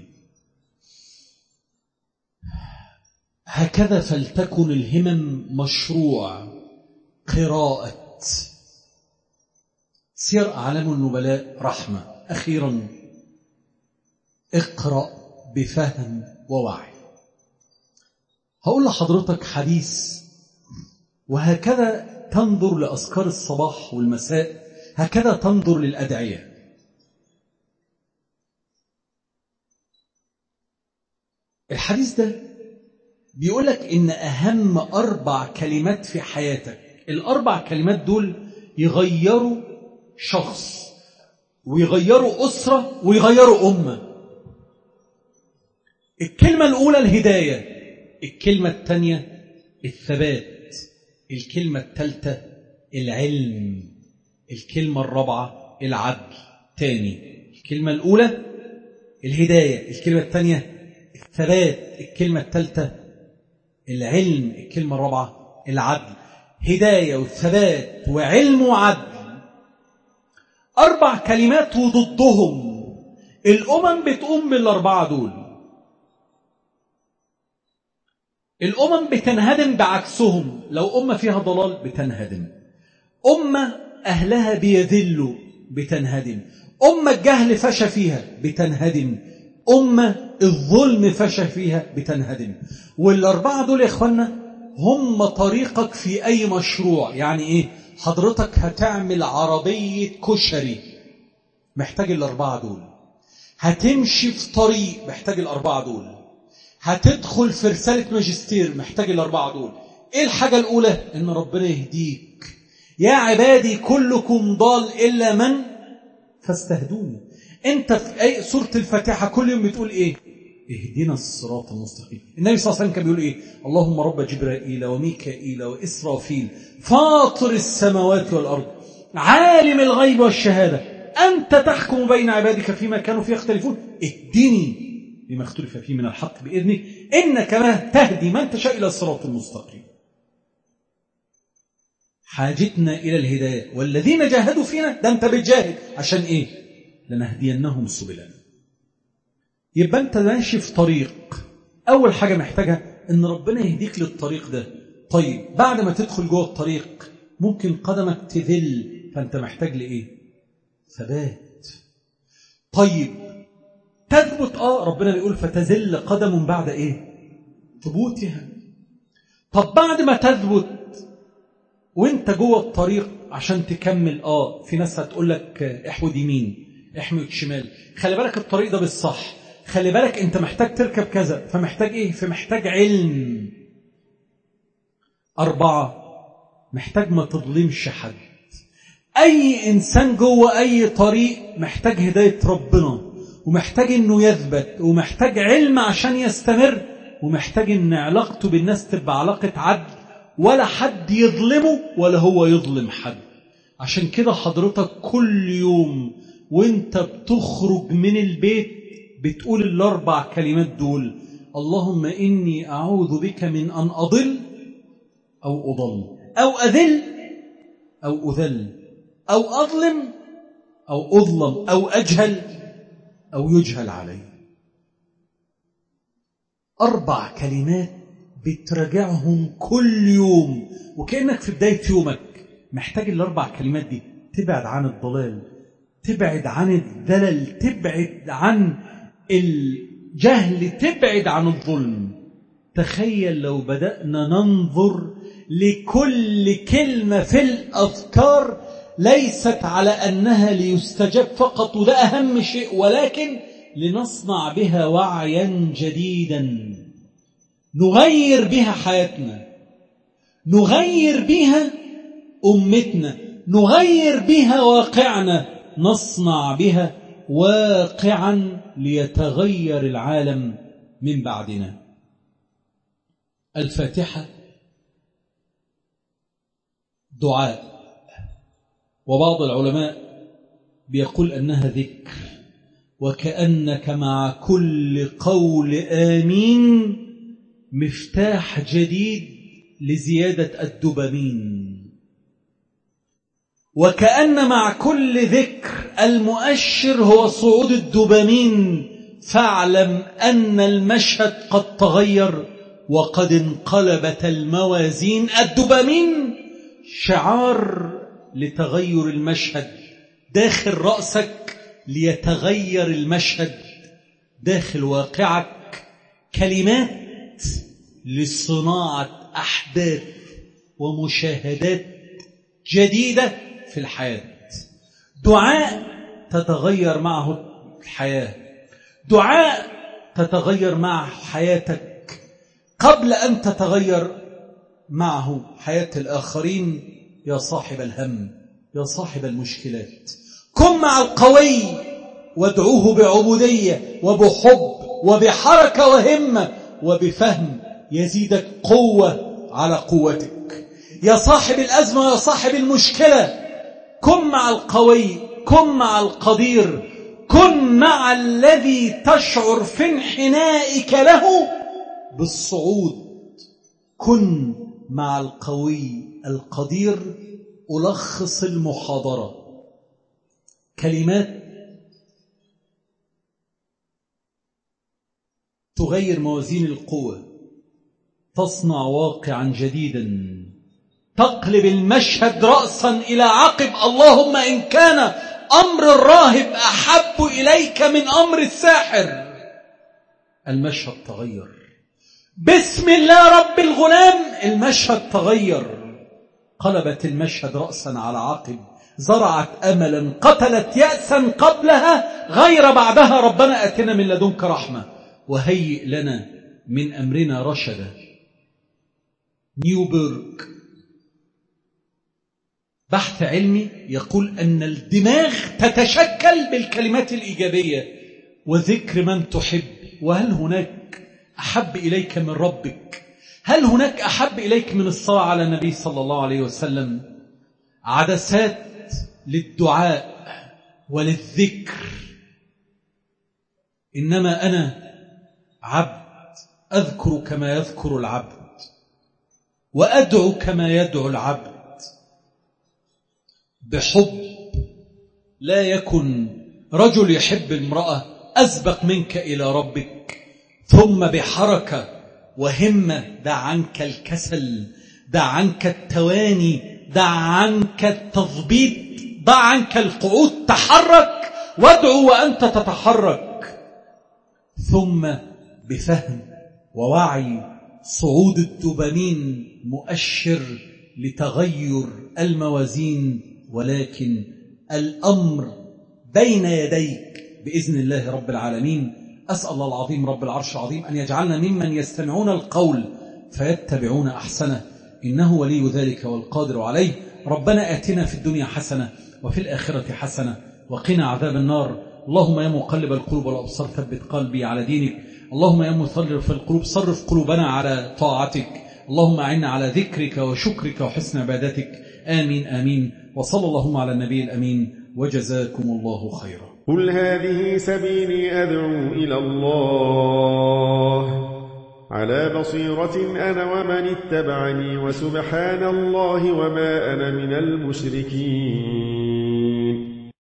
هكذا فلتكن الهمم مشروع قراءة سير أعلام النبلاء رحمة. أخيرا اقرأ بفهم ووعي. هقول لحضرتك حديث، وهكذا تنظر لأذكار الصباح والمساء، هكذا تنظر للأدعية. الحديث ده بيقولك إن أهم أربع كلمات في حياتك، الأربع كلمات دول يغيروا شخص ويغيروا أسرة ويغيروا أمة. الكلمة الأولى الهداية، الكلمة الثانية الثبات، الكلمة الثالثة العلم، الكلمة الرابعة العدل. تاني، الكلمة الأولى الهداية، الكلمة الثانية الثبات، الكلمة الثالثة العلم، الكلمة الرابعة العدل. هداية وثبات وعلم وعدل، أربع كلمات وضدهم الأمم بتقوم بالأربعة دول. الأمم بتنهدم بعكسهم، لو أمة فيها ضلال بتنهدم، أمة أهلها بيذلوا بتنهدم، أمة الجهل فشى فيها بتنهدم، أمة الظلم فشى فيها بتنهدم. والأربعة دول يا إخوانا هم طريقك في أي مشروع. يعني إيه؟ حضرتك هتعمل عربية كشري محتاج الأربعة دول، هتمشي في طريق محتاج الأربعة دول، هتدخل في رسالة ماجستير محتاج الأربعة دول. إيه الحاجة الأولى؟ إن ربنا يهديك. يا عبادي كلكم ضال إلا من فاستهدوني. أنت في أي سورة الفاتحة كل يوم بتقول إيه؟ اهدنا الصراط المستقيم. النبي صلى الله عليه وسلم كان بيقول إيه؟ اللهم رب جبرائيل وميكائيل وإسرافيل فاطر السماوات والأرض عالم الغيب والشهادة أنت تحكم بين عبادك فيما كانوا فيه يختلفون اهدني لما اختلف فيه من الحق بإذنك إنك ما تهدي من تشاء إلى الصراط المستقيم. حاجتنا إلى الهداية، والذين جاهدوا فينا، ده أنت بتجاهد عشان إيه؟ لنهدينهم سبلنا. يبقى أنت ماشي في طريق، أول حاجة محتاجها إن ربنا يهديك للطريق ده. طيب بعد ما تدخل جوه الطريق ممكن قدمك تذل، فأنت محتاج لإيه؟ ثبات. طيب تثبت، آه ربنا بيقول فتزل قدم بعد إيه؟ ثبوتها. طب بعد ما تثبت وانت جوه الطريق عشان تكمل. اه في ناس هتقول لك احود يمين احمد شمال، خلي بالك الطريق ده بالصح، خلي بالك انت محتاج تركب كذا، فمحتاج ايه؟ فمحتاج علم. أربعة، محتاج ما تظلمش حد. أي إنسان جوه أي طريق محتاج هداية ربنا، ومحتاج إنه يثبت، ومحتاج علم عشان يستمر، ومحتاج إن علاقته بالناس تبقى علاقة عدل، ولا حد يظلمه ولا هو يظلم حد. عشان كده حضرتك كل يوم وانت بتخرج من البيت بتقول الأربع كلمات دول: اللهم إني أعوذ بك من أن أضل أو أضل أو أذل أو أذل أو أظلم أو أظلم أو أجهل أو يجهل علي. أربع كلمات بتراجعهم كل يوم، وكأنك في بداية يومك محتاج الأربع كلمات دي. تبعد عن الضلال، تبعد عن الدلل، تبعد عن الجهل، تبعد عن الظلم. تخيل لو بدأنا ننظر لكل كلمة في الأذكار ليست على أنها ليستجاب فقط، وده أهم شيء، ولكن لنصنع بها وعيا جديدا نغير بها حياتنا، نغير بها أمتنا، نغير بها واقعنا، نصنع بها واقعا ليتغير العالم من بعدنا. الفاتحة دعاء، وبعض العلماء بيقول أنها ذكر، وكأنك مع كل قول آمين مفتاح جديد لزيادة الدوبامين، وكأن مع كل ذكر المؤشر هو صعود الدوبامين. فاعلم أن المشهد قد تغير وقد انقلبت الموازين. الدوبامين شعار لتغير المشهد داخل رأسك، ليتغير المشهد داخل واقعك. كلمات لصناعة أحداث ومشاهدات جديدة في الحياة. دعاء تتغير معه الحياة، دعاء تتغير مع حياتك قبل أن تتغير معه حياة الآخرين. يا صاحب الهم، يا صاحب المشكلات، كن مع القوي وادعوه بعبودية وبحب وبحركة وهمة وبفهم يزيدك قوة على قوتك. يا صاحب الأزمة، يا صاحب المشكلة، كن مع القوي، كن مع القدير، كن مع الذي تشعر في انحنائك له بالصعود. كن مع القوي القدير. ألخص المحاضرة: كلمات تغير موازين القوة، تصنع واقعا جديدا، تقلب المشهد رأسا إلى عقب. اللهم إن كان أمر الراهب أحب إليك من أمر الساحر. المشهد تغير. بسم الله رب الغلام، المشهد تغير. قلبت المشهد رأسا على عقب، زرعت أملا، قتلت يأسا قبلها، غير بعدها. ربنا آتنا من لدنك رحمة وهيئ لنا من أمرنا رشدا. نيوبرغ بحث علمي يقول أن الدماغ تتشكل بالكلمات الإيجابية وذكر من تحب. وهل هناك أحب إليك من ربك؟ هل هناك أحب إليك من الصلاة على النبي صلى الله عليه وسلم؟ عدسات للدعاء وللذكر. إنما أنا عبد أذكر كما يذكر العبد، وأدعو كما يدعو العبد، بحب. لا يكن رجل يحب امرأة أسبق منك إلى ربك. ثم بحركة وهمة، دع عنك الكسل، دع عنك التواني، دع عنك التضبيط، دع عنك القعود، تحرك وادعو وأنت تتحرك. ثم بفهم ووعي، صعود الدوبامين مؤشر لتغير الموازين، ولكن الأمر بين يديك بإذن الله رب العالمين. أسأل الله العظيم رب العرش العظيم أن يجعلنا ممن يستمعون القول فيتبعون أحسنه، إنه ولي ذلك والقادر عليه. ربنا آتنا في الدنيا حسنة وفي الآخرة حسنة وقنا عذاب النار. اللهم يا مقلب القلوب والأبصار ثبت قلبي على دينك. اللهم يا مصرف القلوب صرف قلوبنا على طاعتك. اللهم أعنا على ذكرك وشكرك وحسن عبادتك. آمين آمين. وصلى اللهم على النبي الأمين، وجزاكم الله خيرا. قل هذه سبيلي أدعو إلى الله على بصيرة أنا ومن اتبعني، وسبحان الله وما أنا من المشركين.